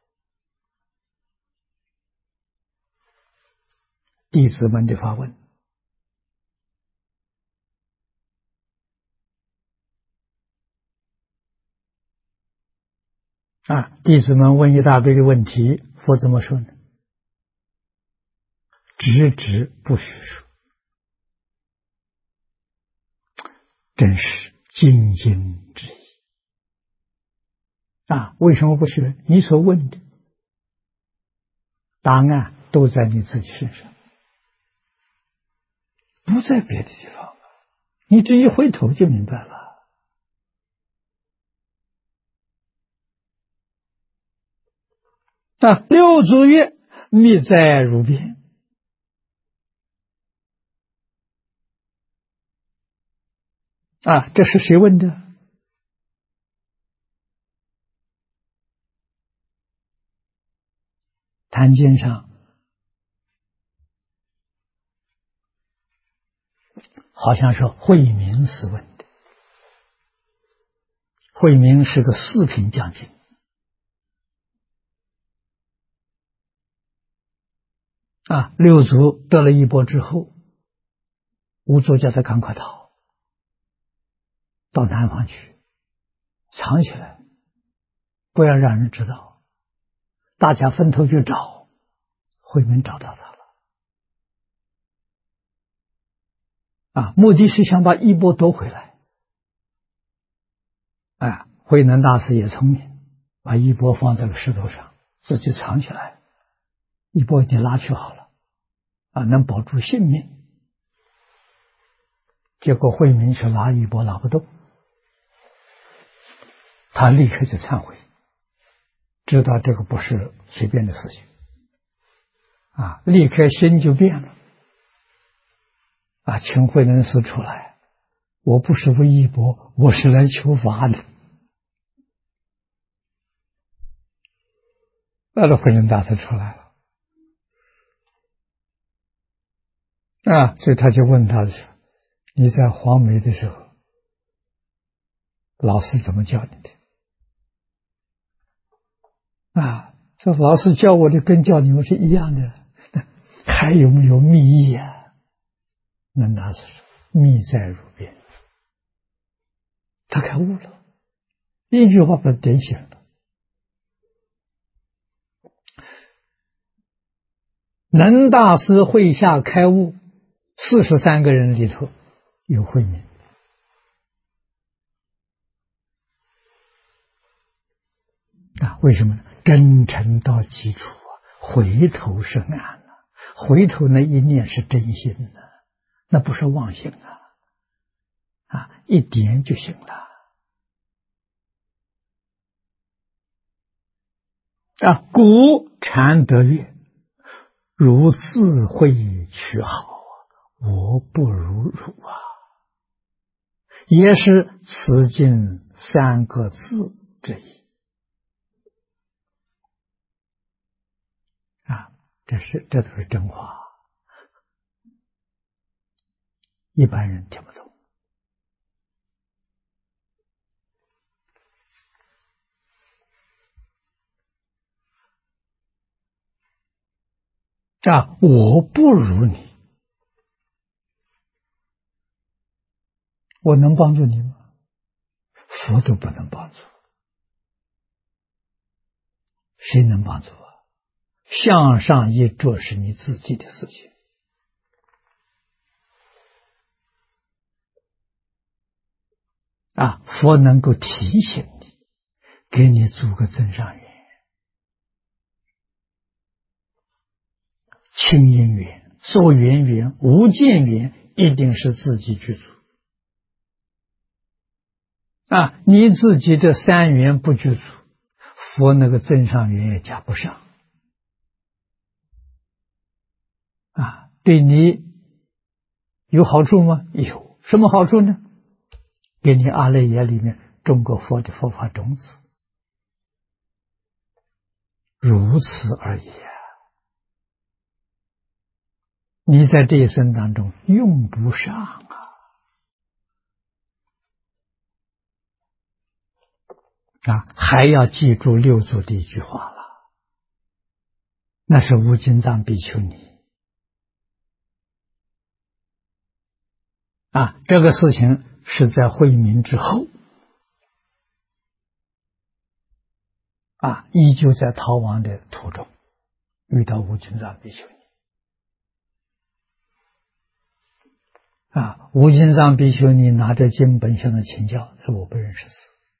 A: 弟子们的发问。 弟子们问一大堆的问题，佛怎么说呢？直直不许说，真是精进之意。为什么不许？你所问的答案都在你自己身上，不在别的地方，你这一回头就明白了。六祖曰：密在如边。这是谁问的？坛经上好像是慧明是问的。慧明是个四品将军，六祖得了衣钵之后，五祖叫他赶快逃到南方去，藏起来，不要让人知道。大家分头去找，慧明找到他了。目的是想把衣钵夺回来。慧能大师也聪明，把衣钵放在了石头上，自己藏起来。衣钵已经拉去好了，能保住性命。结果慧明去拿衣钵拿不动，他立刻就忏悔，知道这个不是随便的事情，立刻心就变了。请慧能师出来，我不是为衣钵，我是来求法的。慧能大师出来了，所以他就问他说：你在黄梅的时候，老师怎么教你的？这老师教我的跟教你们是一样的，还有没有密意能大师说：密在如边。他开悟了，一句话把他点醒了。能大师会下开悟43个人里头有慧明。为什么呢？真诚到基础回头是岸回头那一念是真心那不是妄心一点就行了。古禅得曰：如自慧取好，我不如汝也是此经3个字之意。这都是真话，一般人听不懂。我不如你，我能帮助你吗？佛都不能帮助，谁能帮助向上一着是你自己的事情。佛能够提醒你，给你组个增上缘、清音缘、所缘缘、无间缘，一定是自己去组。你自己的3缘不去组，佛那个增上缘也加不上。对你有好处吗？有。什么好处呢？给你阿赖耶里面种个佛的佛法种子，如此而已你在这一生当中用不上还要记住六祖的一句话了，那是无尽藏比丘尼这个事情是在慧明之后依旧在逃亡的途中遇到无尽藏比丘尼。无尽藏比丘尼拿着经本向他请教，说我不认识字。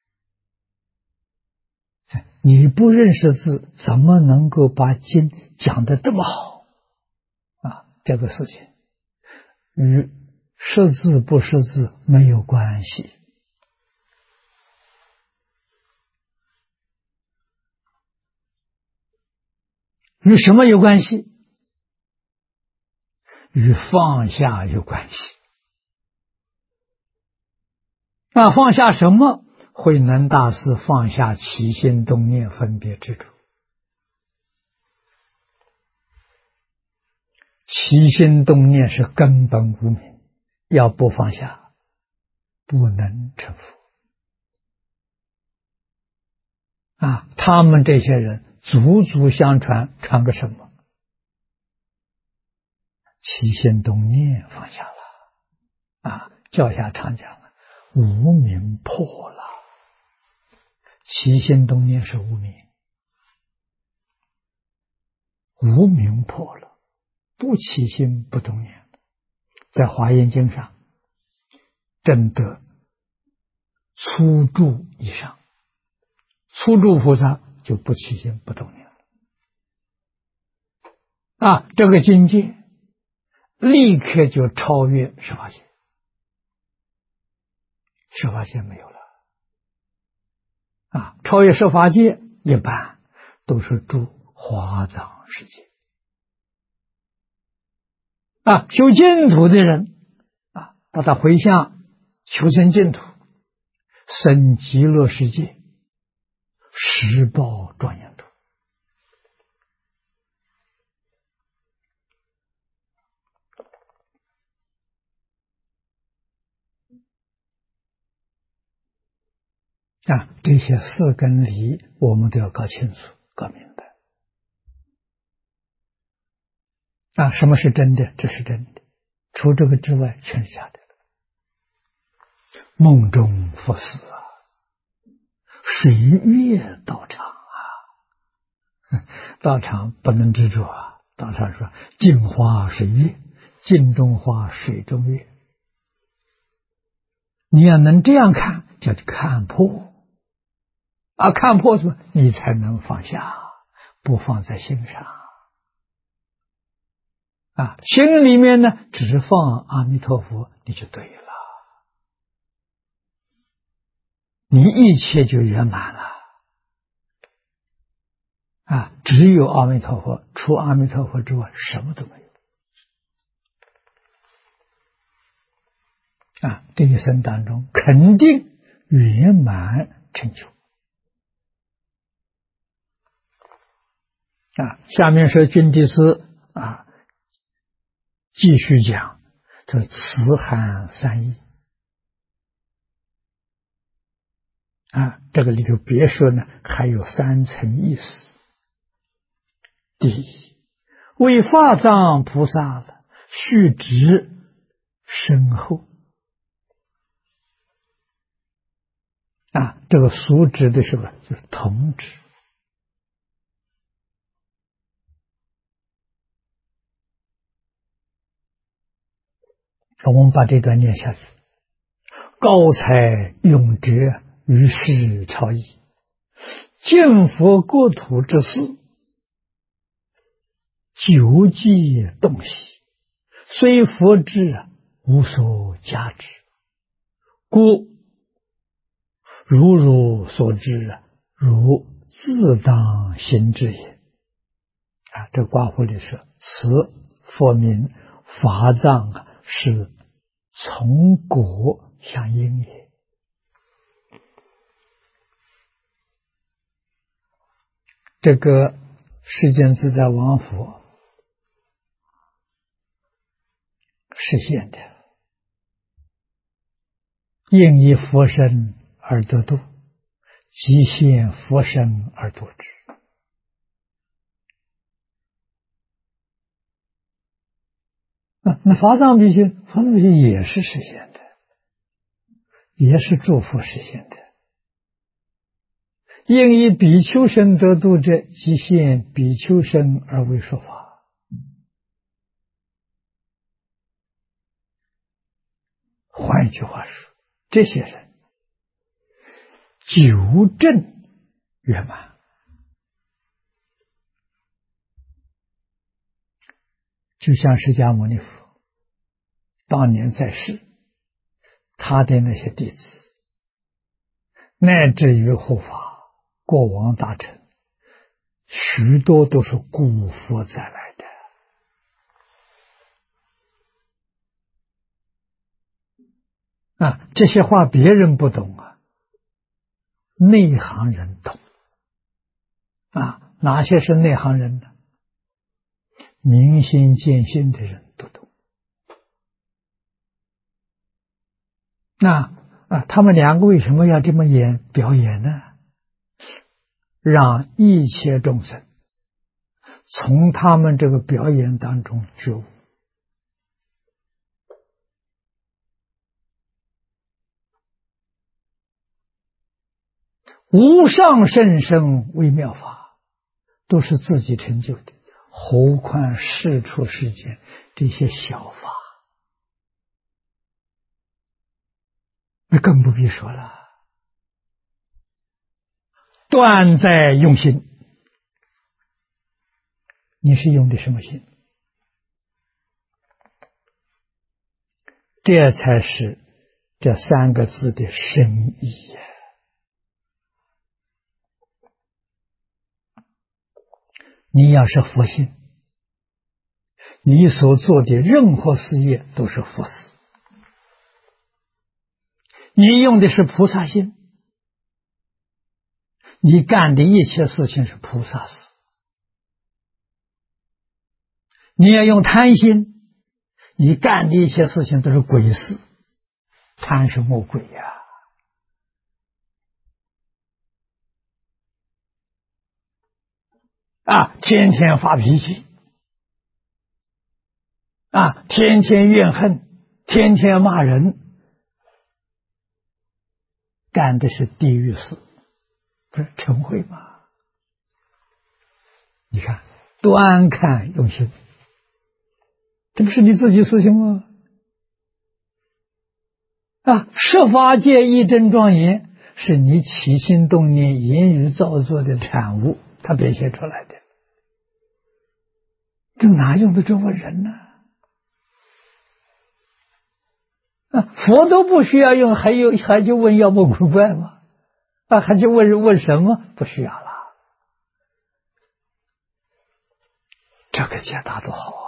A: 你不认识字，怎么能够把经讲得这么好？这个事情与识字不识字没有关系。与什么有关系？与放下有关系。放下什么？慧能大师放下起心动念分别执着。起心动念是根本无明，要不放下，不能成佛。他们这些人祖祖相传，传个什么？起心动念放下了。教下常讲了，无明破了。起心动念是无明，无明破了，不起心不动念，在华严经上证得初住以上，初住菩萨就不起心不动念了。这个境界立刻就超越十法界，十法界没有了。超越十法界一般都是住华藏世界。修净土的人把他回向求生净土，生极乐世界，十报庄严土。这些四根理我们都要搞清楚搞明白。什么是真的？这是真的，除这个之外全是假的。梦中佛死水月道场道场不能执着道场说镜花水月，镜中花水中月。你要能这样看，叫看破。看破什么？你才能放下，不放在心上。心里面呢，只放阿弥陀佛，你就对了，你一切就圆满了。只有阿弥陀佛，除阿弥陀佛之外，什么都没有。这一生当中，肯定圆满成就。下面是君地师继续讲这慈含三义。这个里头别说呢，还有三层意思。第一，为法藏菩萨的续直深厚。这个俗直的时候就是同直。我们把这段念下去。高才永哲，于世超逸，见佛国土之事，久记洞悉，虽佛智无所加之，故如所知，如自当行之也。这寡妇里说，此佛名法藏是从果相应也。这个世间自在王佛实现的，应以佛身而得度，即现佛身而度之。那法藏比丘也是实现的，也是诸佛实现的， 应以比丘身得度者，即现比丘身而为说法。换一句话说，这些人九正圆满，就像释迦牟尼佛当年在世，他的那些弟子，乃至于护法、国王大臣，许多都是古佛再来的。这些话别人不懂啊，内行人懂。哪些是内行人呢？明心见性的人都懂。他们两个为什么要这么表演呢？让一切众生从他们这个表演当中觉悟。无上甚深微妙法都是自己成就的，何况世出世间这些小法，那更不必说了。断在用心，你是用的什么心？这才是这三个字的深意呀。你要是佛心，你所做的任何事业都是佛事。你用的是菩萨心，你干的一切事情是菩萨事。你要用贪心，你干的一切事情都是鬼事。贪什么鬼呀？天天发脾气，天天怨恨，天天骂人，干的是地狱事，不是嗔恚吗？你看，端看用心，这不是你自己事情吗？设法界一真庄严，是你起心动念、言语造作的产物，它表现出来的。这哪用得着问人呢？佛都不需要用，还就问妖魔鬼怪吗？还就问什么？不需要了。这个解答多好啊！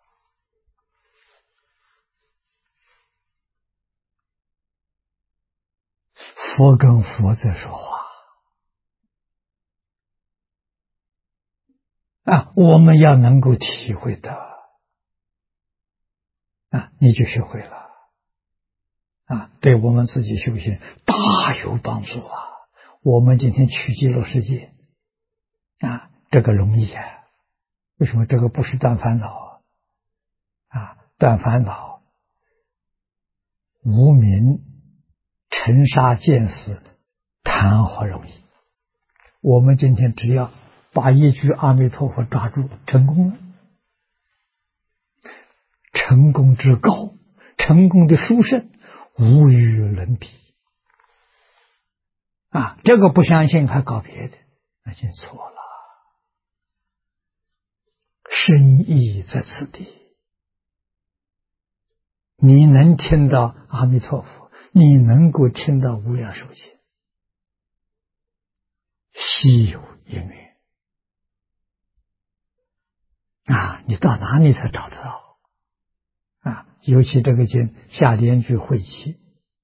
A: 佛跟佛在说话我们要能够体会的你就学会了对我们自己修行大有帮助啊！我们今天去极乐世界这个容易为什么这个不是断烦恼断烦恼无明尘沙见死谈何容易？我们今天只要把一句阿弥陀佛抓住，成功了。成功之高，成功的殊胜，无与伦比这个不相信还搞别的，那就错了。深意在此地，你能听到阿弥陀佛，你能够听到无量寿经，稀有因缘你到哪里才找得到尤其这个经下联句会期，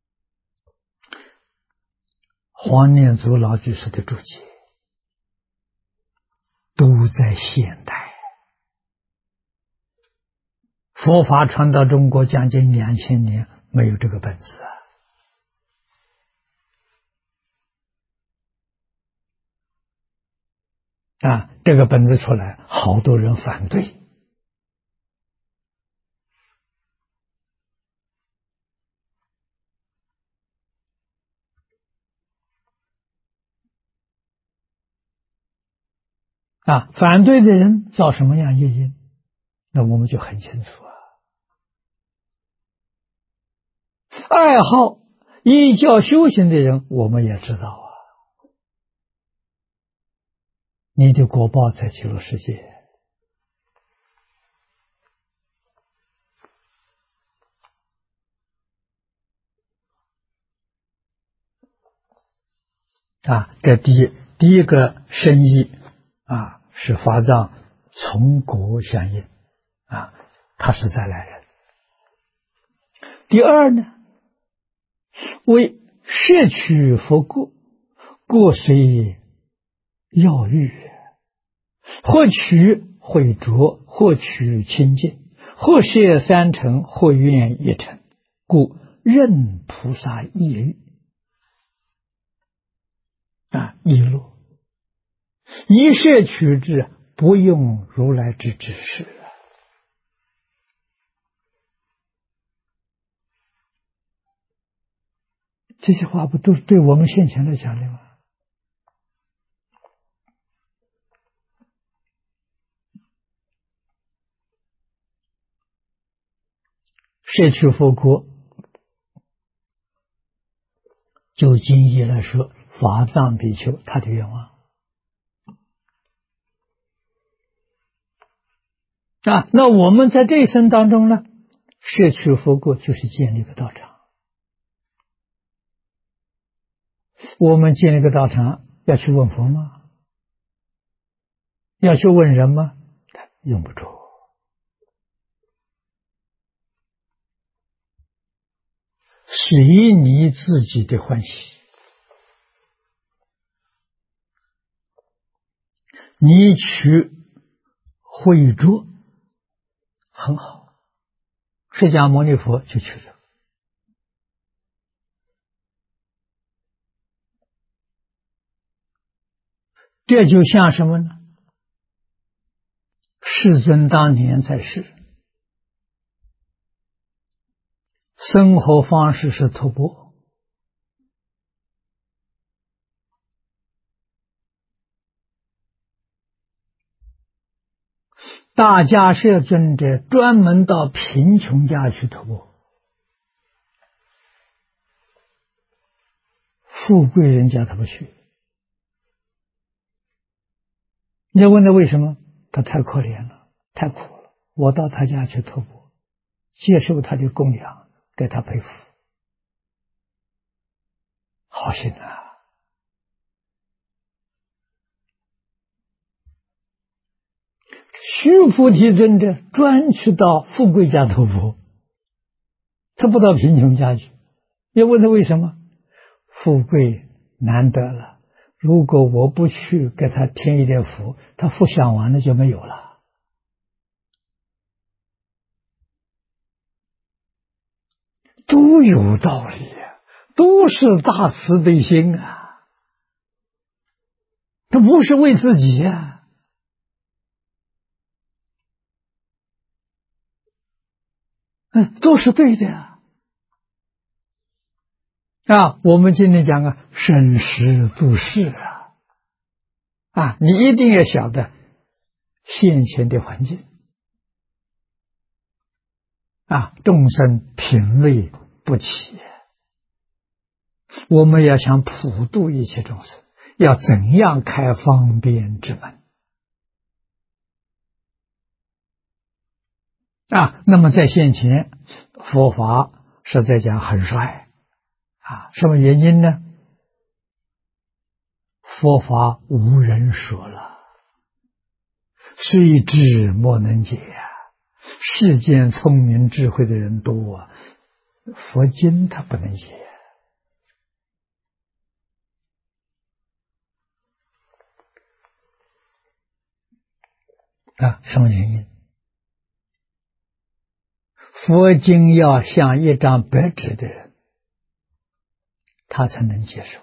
A: 黄念祖老居士的注解都在现代。佛法传到中国将近2000年，没有这个本事这个本子出来，好多人反对反对的人造什么样业因，那我们就很清楚啊。爱好依教修行的人，我们也知道啊，你的果报在极乐世界。这第一个深意是法藏从果相应他是再来人。第二呢，为摄取佛果，过随要欲，或取毁浊，或取清净，或摄三乘，或愿一乘，故任菩萨意欲一路，一摄取之，不用如来之指示。这些话不都是对我们现前来讲的吗？摄取佛果，就经义来说，法藏比丘他的愿望那我们在这一生当中呢，摄取佛果就是建立个道场。我们建立个道场要去问佛吗？要去问人吗？用不着。随你自己的欢喜，你去会着很好，释迦牟尼佛就去了。这就像什么呢？世尊当年在世，生活方式是托钵，大迦叶尊者专门到贫穷家去托钵，富贵人家他不去。你问他为什么？他太可怜了，太苦了，我到他家去托钵，接受他的供养，给他培福，好心啊！须菩提尊者专去到富贵家托钵，他不到贫穷家去。要问他为什么？富贵难得了，如果我不去给他添一点福，他福享完了就没有了。都有道理都是大慈悲心他不是为自己都是对的我们今天讲审时度势你一定要晓得现前的环境众生品位不齐，我们要想普度一切众生，要怎样开方便之门那么在现前佛法实在讲很帅什么原因呢？佛法无人说了，虽知莫能解世间聪明智慧的人多佛经他不能解什么原因？佛经要像一张白纸的人，他才能接受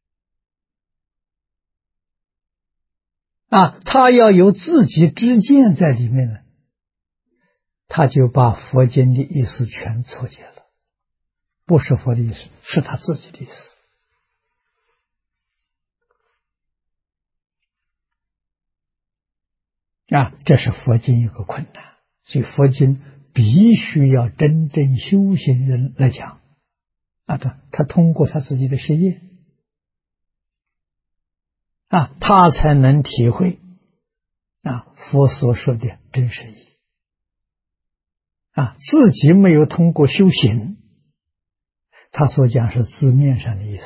A: 他要有自己知见在里面呢，他就把佛经的意思全错解了，不是佛的意思，是他自己的意思这是佛经一个困难，所以佛经必须要真正修行人来讲他通过他自己的实验他才能体会佛所说的真实意自己没有通过修行，他所讲是字面上的意思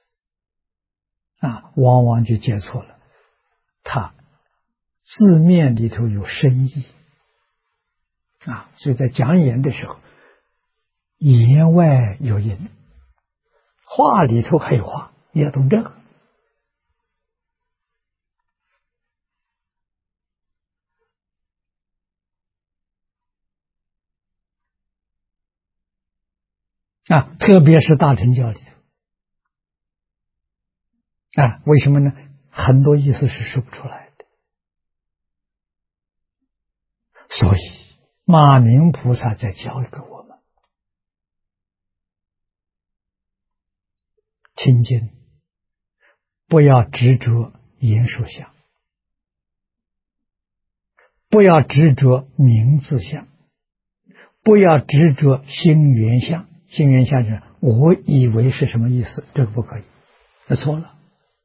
A: 往往就解错了，他字面里头有深意所以在讲言的时候，言外有音，话里头还有话，你要懂这个特别是大乘教里头为什么呢？很多意思是说不出来的，所以马明菩萨在教给我们清净，不要执着言说相，不要执着名字相，不要执着心缘相。心缘相是我以为是什么意思，这个不可以，那错了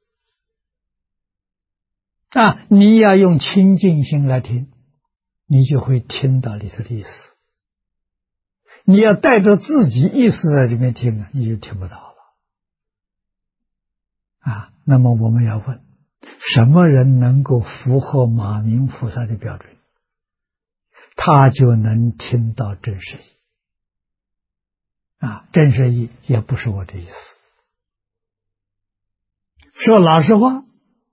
A: 你要用清净心来听，你就会听到里头的意思。你要带着自己意思在里面听你就听不到了那么我们要问，什么人能够符合马明菩萨的标准，他就能听到真实意真实意也不是我的意思。说老实话，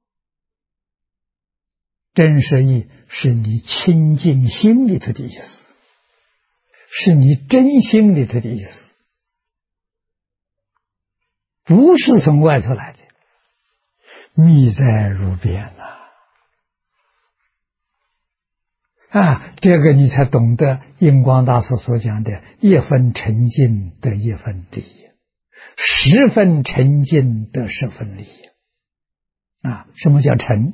A: 真实意是你清净心里头的意思，是你真心里头的意思，不是从外头来的，密在如边这个你才懂得印光大师所讲的一分沉静得一分利益，10分沉静得10分利益什么叫沉？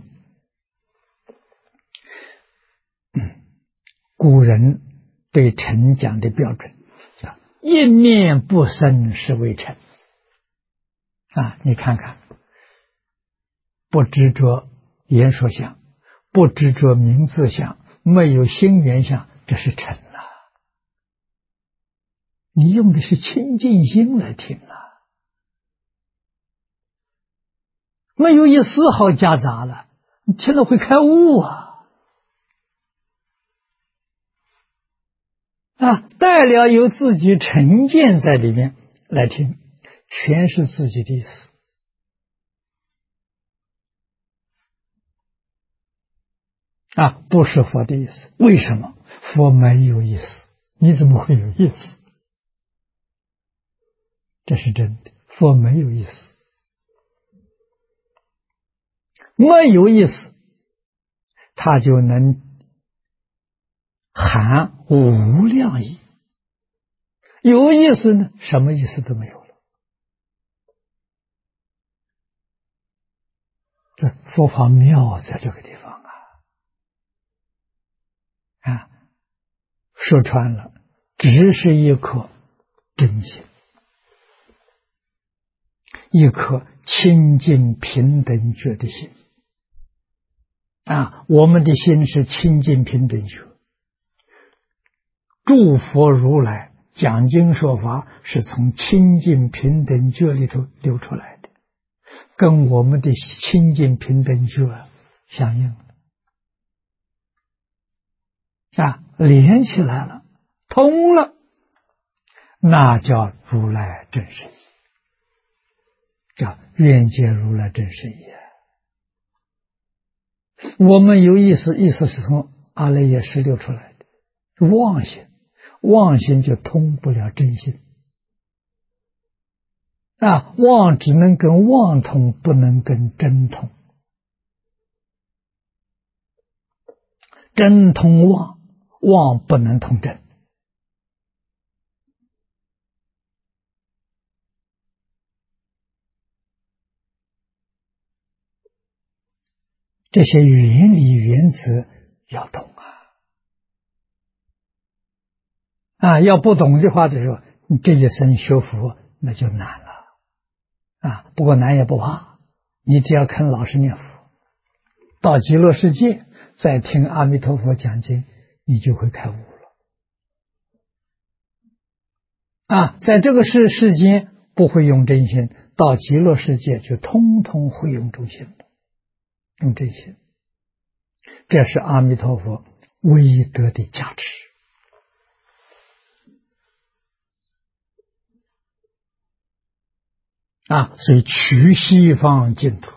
A: 古人对沉讲的标准叫一念不生是为沉你看看，不执着言说相，不执着名字相，没有心缘相，这是沉你用的是清净心来听没有一丝毫夹杂了，你听了会开悟带了有自己成见在里面来听，全是自己的意思不是佛的意思。为什么？佛没有意思，你怎么会有意思？这是真的，佛没有意思，没有意思，他就能含无量意。有意思呢，什么意思都没有了。这佛法妙在这个地方说穿了，只是一颗真心，一颗清净平等觉的心我们的心是清净平等觉，诸佛如来讲经说法是从清净平等觉里头流出来的，跟我们的清净平等觉相应连起来了，通了，那叫如来真实义，叫愿解如来真实义我们有意思，意思是从阿赖耶识流出来的，妄心，妄心就通不了真心妄只能跟妄通，不能跟真通。真通妄，妄不能通真。这些原理原则要懂要不懂的话的时候，你这一生学佛那就难了不过难也不怕，你只要肯老实念佛，到极乐世界再听阿弥陀佛讲经，你就会开悟了在这个世间不会用真心，到极乐世界就通通会用真心的，用真心，这是阿弥陀佛唯一得的价值所以取西方净土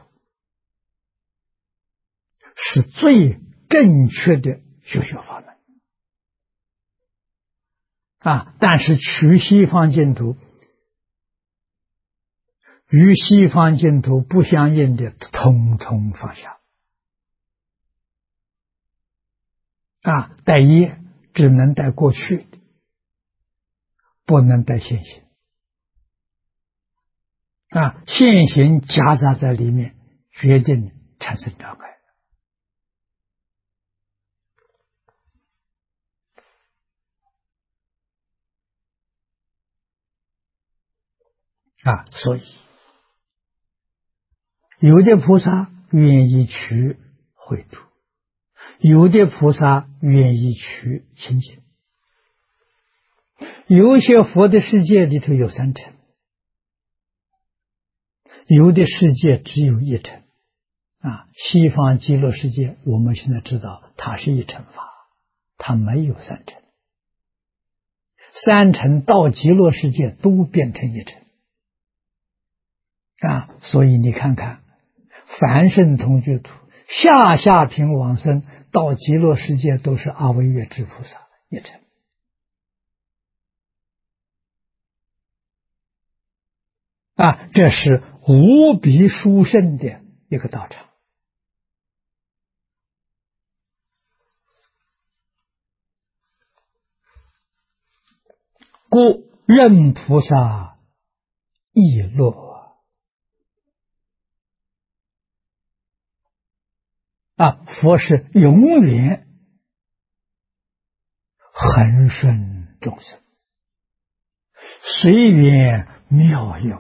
A: 是最正确的修学法门但是取西方净土与西方净土不相应的，统统放下带业只能带过去的，不能带现行现行夹杂在里面，决定产生障碍所以有的菩萨愿意取秽土，有的菩萨愿意取清净，有些佛的世界里头有3层，有的世界只有1层西方极乐世界我们现在知道它是1层法，它没有3层，3层到极乐世界都变成1层所以你看看凡圣同居土下品往生到极乐世界都是阿惟越致菩萨1层这是无比殊胜的一个道场故任菩萨亦乐佛是永远恒顺众生，随缘妙用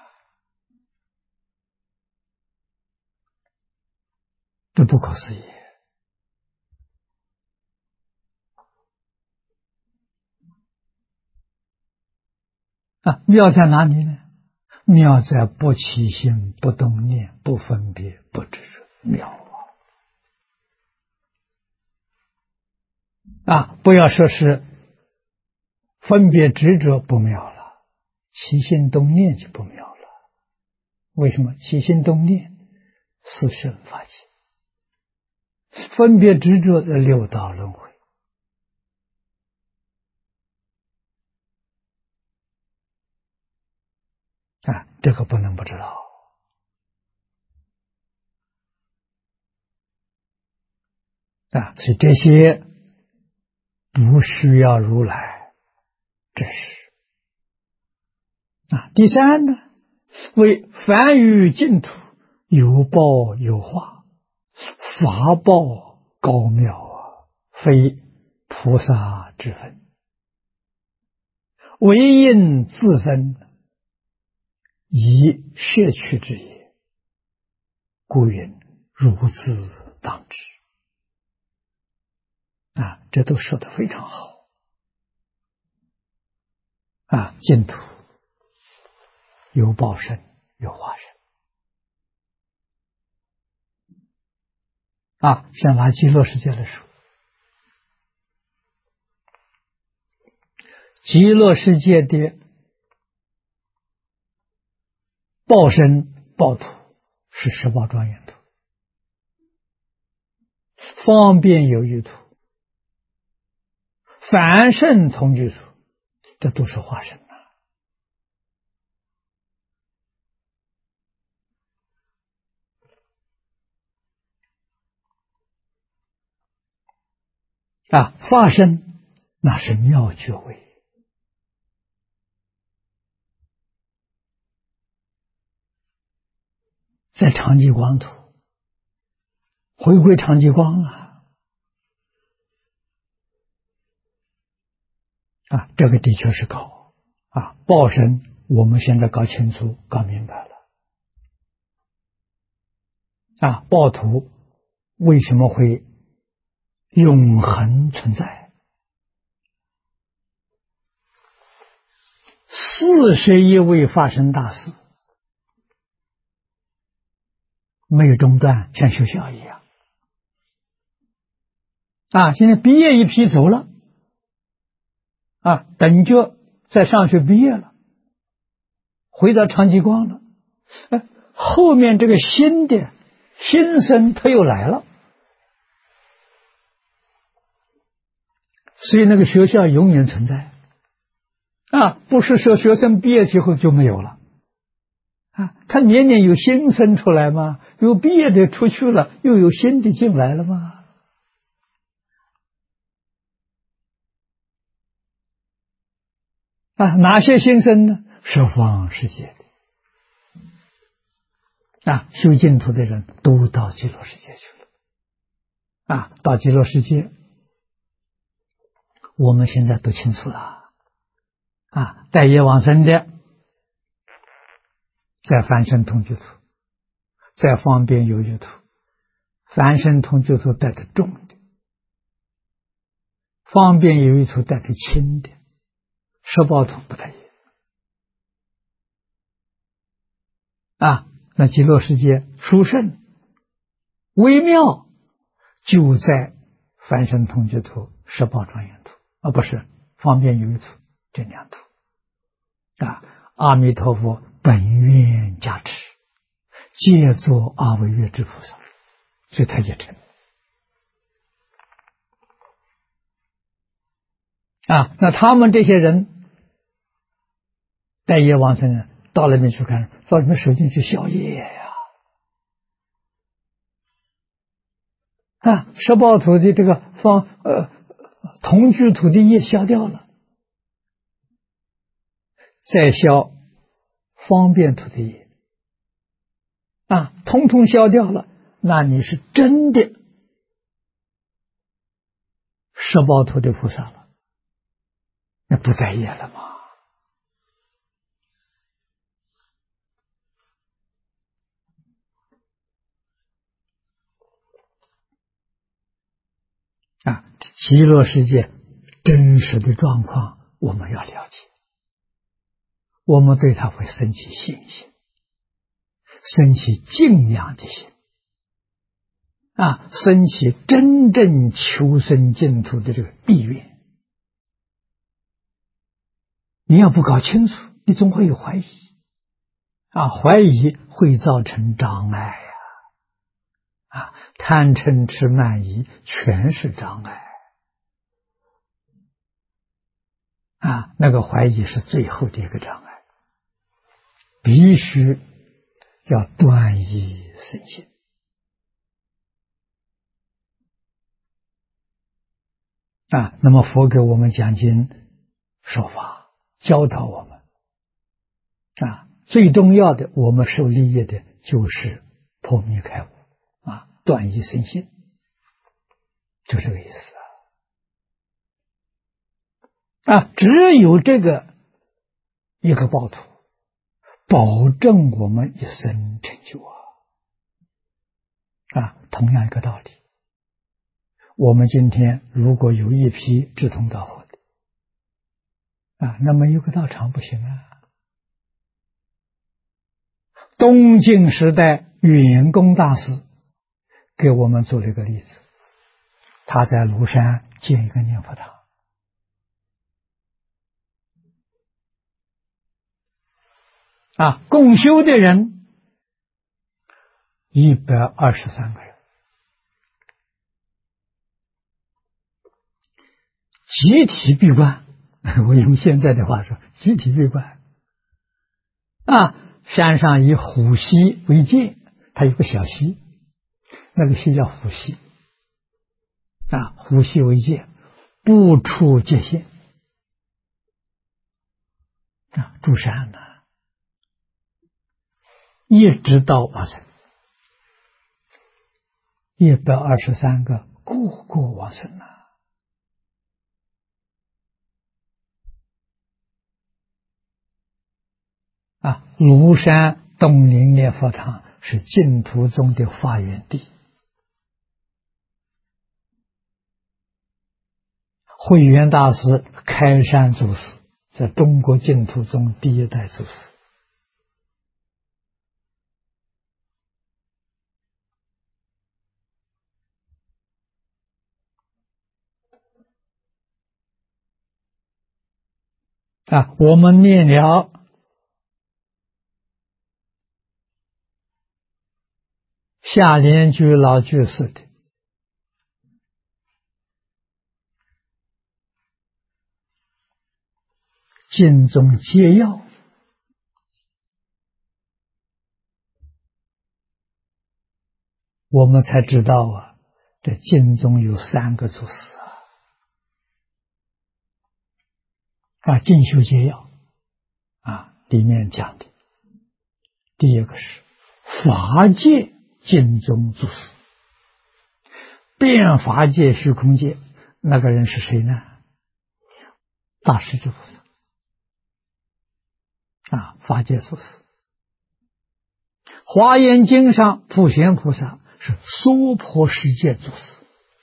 A: 这不可思议妙在哪里呢？妙在不起心，不动念，不分别，不执着，妙不要说是分别执着不妙了，起心动念就不妙了。为什么？起心动念是生法界，分别执着的六道轮回这个不能不知道所以这些不需要如来这是第三呢，为凡于净土有报有化，法报高妙非菩萨之分，唯应自分，以摄取之也，故云如自当知这都说得非常好净土有报身有化身像拿极乐世界来说，极乐世界的报身报土是十报庄严土，方便有余土，凡圣同居土，这都是化身化身那是妙觉位，在长寂光土回归长寂光这个的确是高报身我们现在搞清楚搞明白了报土为什么会永恒存在？41位发生大事，没有中断，像学校一样现在毕业一批走了等觉在上学毕业了，回到长吉光了，后面这个新的新生他又来了，所以那个学校永远存在不是说学生毕业之后就没有了他年年有新生出来吗？有毕业的出去了，又有新的进来了吗？哪些新生呢？十方世界的修净土的人都到极乐世界去了到极乐世界我们现在都清楚了带业往生的在凡圣同居土，在方便有余土，凡圣同居土带的重的，方便有余土带的轻的，十报土不带业那极乐世界殊胜微妙就在凡圣同居土、十报庄严土不是方便有余土这两土阿弥陀佛本愿加持，皆作阿惟越之菩萨，所以他也成那他们这些人带业往生人到那边去看，到你们手进去消业十报土的这个同居土的业消掉了，再消方便土的业统统消掉了，那你是真的十报土的菩萨了，那不带业了吗？极乐世界真实的状况我们要了解，我们对它会生起信心，生起敬仰的心生起真正求生净土的这个意愿。你要不搞清楚，你总会有怀疑怀疑会造成障碍贪嗔痴慢疑全是障碍那个怀疑是最后的一个障碍，必须要断疑生信那么佛给我们讲经说法，教导我们最重要的我们受利益的就是破迷开悟断疑生信，就这个意思只有这个一个报土，保证我们一生成就同样一个道理，我们今天如果有一批志同道合的那么有个道场不行东晋时代圆公大师给我们做了一个例子，他在庐山建一个念佛堂共修的人123个人，集体闭关我用现在的话说集体闭关山上以虎溪为界，它有个小溪，那个溪叫虎溪虎溪为界，不出界限住山一直到往生123个个个往生庐山东林念佛堂是净土宗的发源地，慧远大师开山祖师，在中国净土宗第一代祖师。我们念了下联居老居士的净宗戒要，我们才知道这净宗有3个祖师净修戒要里面讲的，第一个是法界净宗祖师，变法界虚空界，那个人是谁呢？大势至菩萨法界祖师。华严经上普贤菩萨是娑婆世界祖师，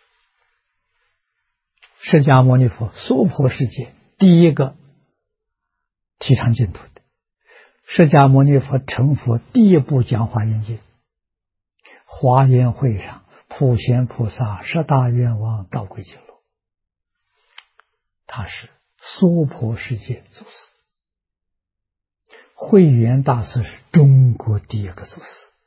A: 释迦牟尼佛娑婆世界第一个提倡净土的，释迦牟尼佛成佛第一部讲华严经，华严会上普贤菩萨10大愿望道归极乐，他是娑婆世界祖师。慧远大师是中国第一个祖师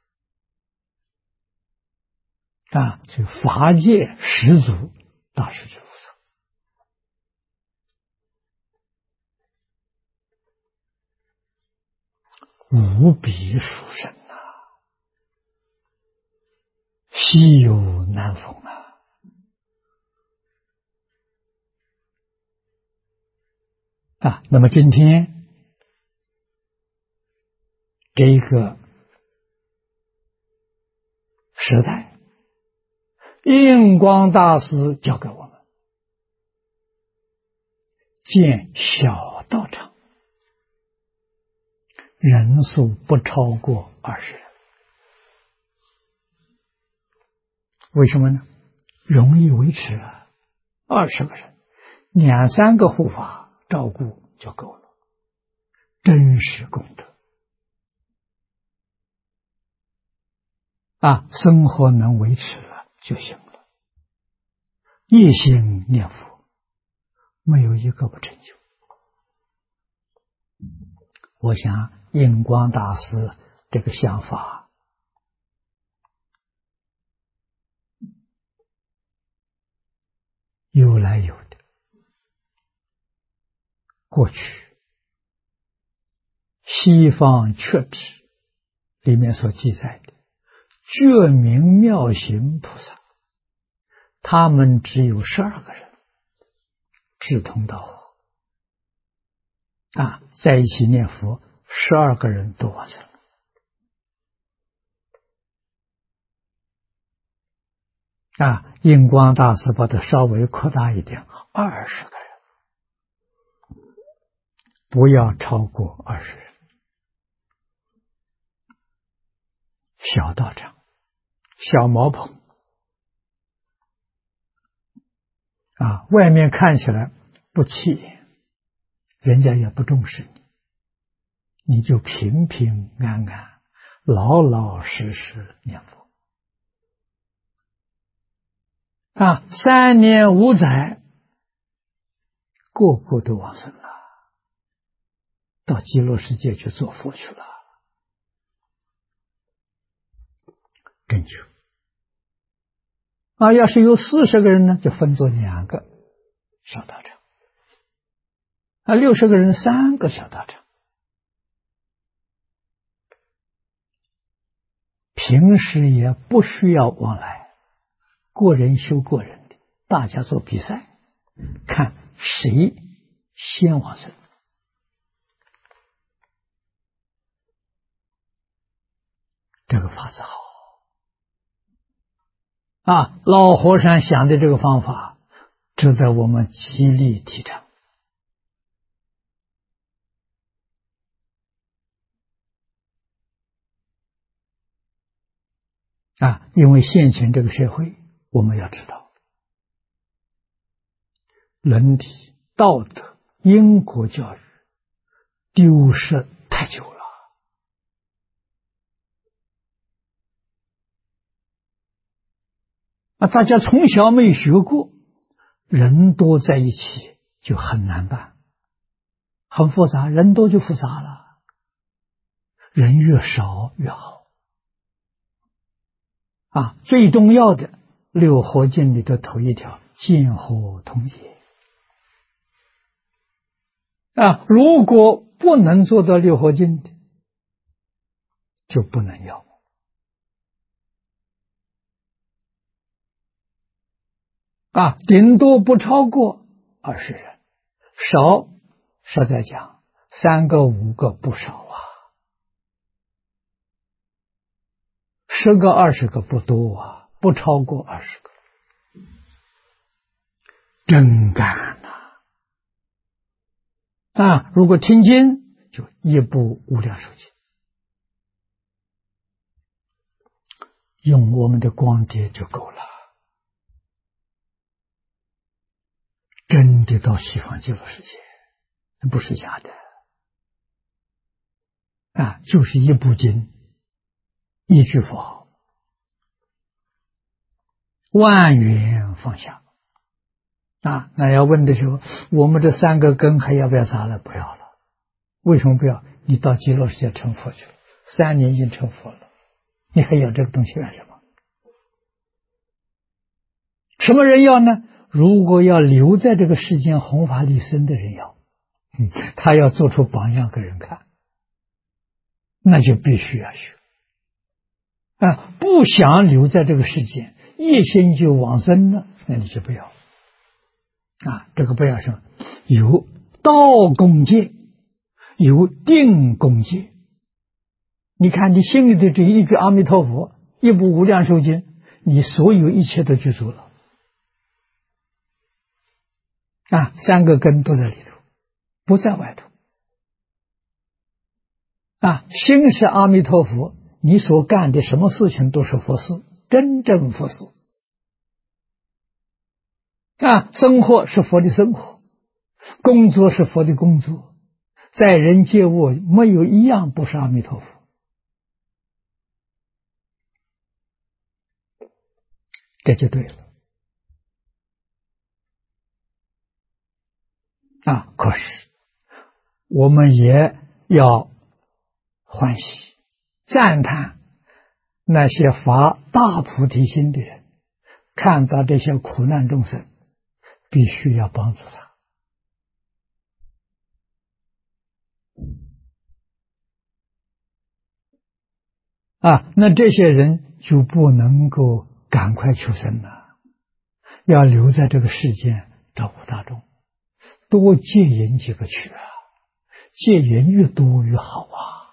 A: 所以法界始祖大势至菩萨，无比殊胜稀有难逢那么今天这个时代，印光大师教给我们建小道场，人数不超过20人。为什么呢？容易维持20个人，2、3个护法照顾就够了，真实功德生活能维持就行了。一心念佛，没有一个不成就。我想印光大师这个想法有来有的。过去西方确体里面所记载的觉明妙行菩萨，他们只有12个人志同道合在一起念佛，12个人都往生了印光大师把它稍微扩大一点，20个人，不要超过20人。小道场，小茅棚外面看起来不起眼，人家也不重视你，你就平平安安老老实实念佛3年5载，个个都往生了，到极乐世界去做佛去了，真就要是有40个人呢，就分作2个小道场，60个人3个小道场。平时也不需要往来，个人修个人的，大家做比赛，看谁先往生。这个法子好老和尚想的这个方法值得我们极力提倡因为现前这个社会，我们要知道，伦理、道德、因果教育丢失太久了。大家从小没学过，人多在一起就很难办，很复杂，人多就复杂了。人越少越好。最重要的六合敬里的头一条，见和同解。如果不能做到六合敬的，就不能要。顶多不超过20人，少，实在讲3个5个不少10个20个不多不超过20个，真干如果听经，就一部无量寿经，用我们的光碟就够了，真的到西方极乐世界，不是假的就是一部经，一句佛号，万缘放下那要问的时候，我们这3个根还要不要砸了？不要了。为什么不要？你到极乐世界成佛去了，3年已经成佛了，你还要这个东西干什么？什么人要呢？如果要留在这个世间弘法利生的人要，他要做出榜样给人看，那就必须要学不想留在这个世间，一心就往生了，那你就不要这个不要什么？有道共戒，有定共戒。你看你心里的这一句阿弥陀佛，一部无量寿经，你所有一切都具足了3个根都在里头，不在外头心是阿弥陀佛，你所干的什么事情都是佛事，真正佛事生活是佛的生活，工作是佛的工作，在人接物没有一样不是阿弥陀佛。这就对了可是我们也要欢喜赞叹那些发大菩提心的人，看到这些苦难众生，必须要帮助他那这些人就不能够赶快求生了，要留在这个世间照顾大众，多戒引几个去戒引越多越好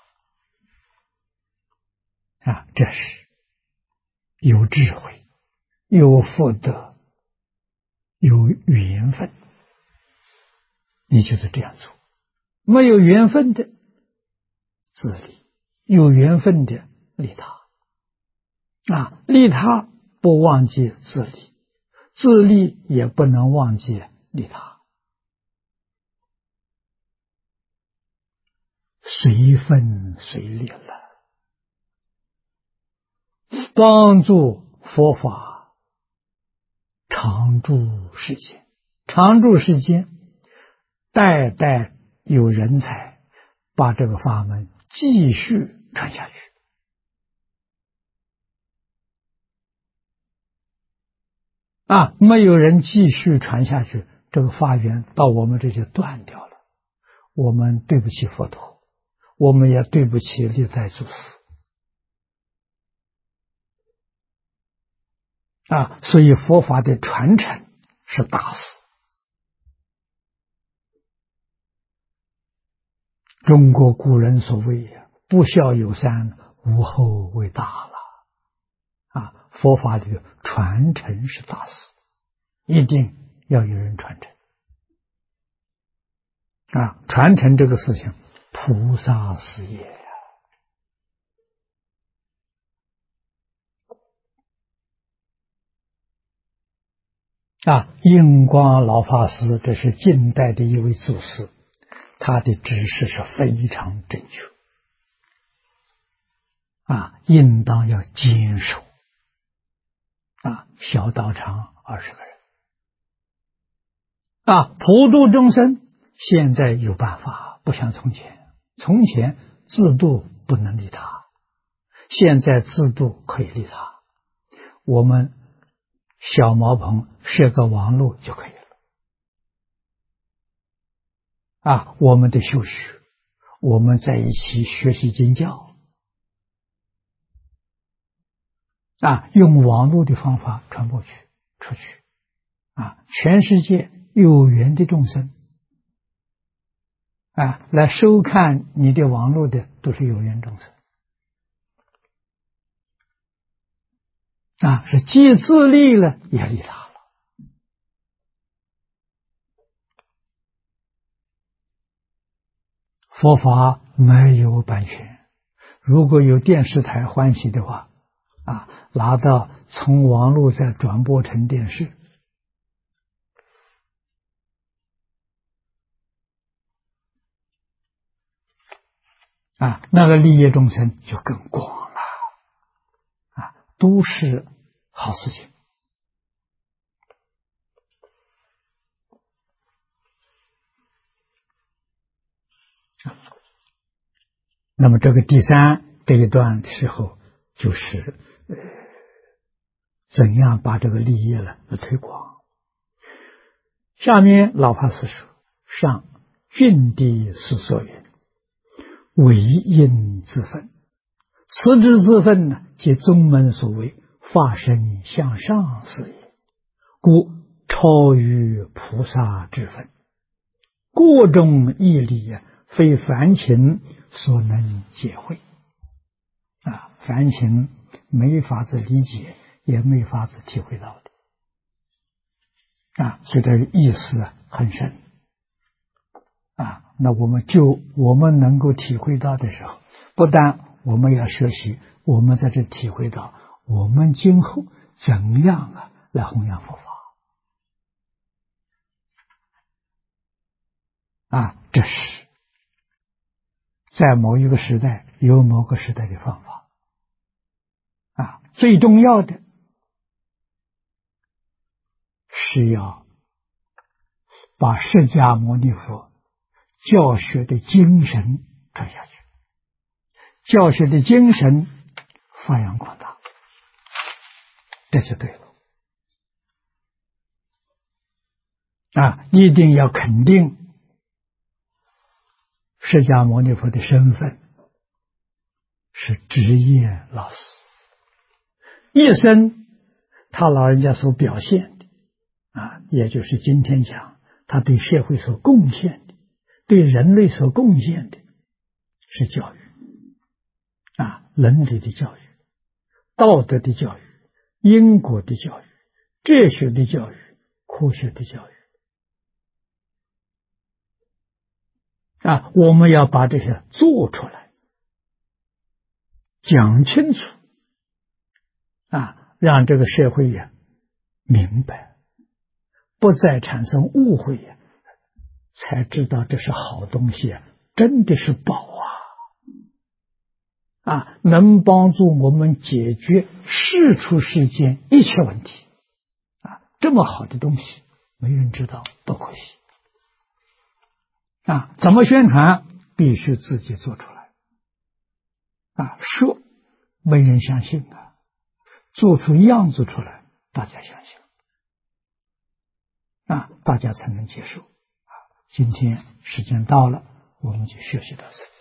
A: 这是有智慧、有福德、有缘分，你就是这样做。没有缘分的自利，有缘分的利他利他不忘记自利，自利也不能忘记利他，随分随利了，帮助佛法常住世间，常住世间，代代有人才把这个法门继续传下去没有人继续传下去，这个法缘到我们这就断掉了，我们对不起佛陀，我们也对不起历代祖师所以佛法的传承是大事。中国古人所谓不孝有三，无后为大了佛法的传承是大事，一定要有人传承传承这个事情菩萨事业印光老法师，这是近代的一位祖师，他的指示是非常正确应当要坚守小道场20个人普度众生。现在有办法，不像从前，从前自度不能利他，现在自度可以利他。我们小茅棚设个网络就可以了我们的修学，我们在一起学习经教用网络的方法传播出去全世界有缘的众生来收看你的网络的都是有缘众生是既自利了也利他了。佛法没有版权，如果有电视台欢喜的话拿到从网络再转播成电视那个利益众生就更广了都是好事情。那么这个第3这一段的时候，就是怎样把这个利益来推广。下面老法师说：上郡地是所云，唯应自分。此之自分呢，即宗门所谓法身向上是也，故超于菩萨之分。过中义理非凡情所能解会凡情没法子理解，也没法子体会到的所以这个意思很深那我们能够体会到的时候，不但我们要学习，我们在这体会到我们今后怎样来弘扬佛法这是在某一个时代有某个时代的方法最重要的是要把释迦牟尼佛教学的精神传下去，教学的精神发扬光大，这就对了一定要肯定释迦牟尼佛的身份是职业老师，一生他老人家所表现的也就是今天讲他对社会所贡献的，对人类所贡献的是教育伦理的教育，道德的教育，因果的教育，哲学的教育，科学的教育我们要把这些做出来，讲清楚让这个社会明白，不再产生误会才知道这是好东西真的是宝能帮助我们解决世出世间一切问题这么好的东西没人知道，多可惜怎么宣传必须自己做出来说没人相信做出样子出来大家相信大家才能接受今天时间到了，我们就学习到这里。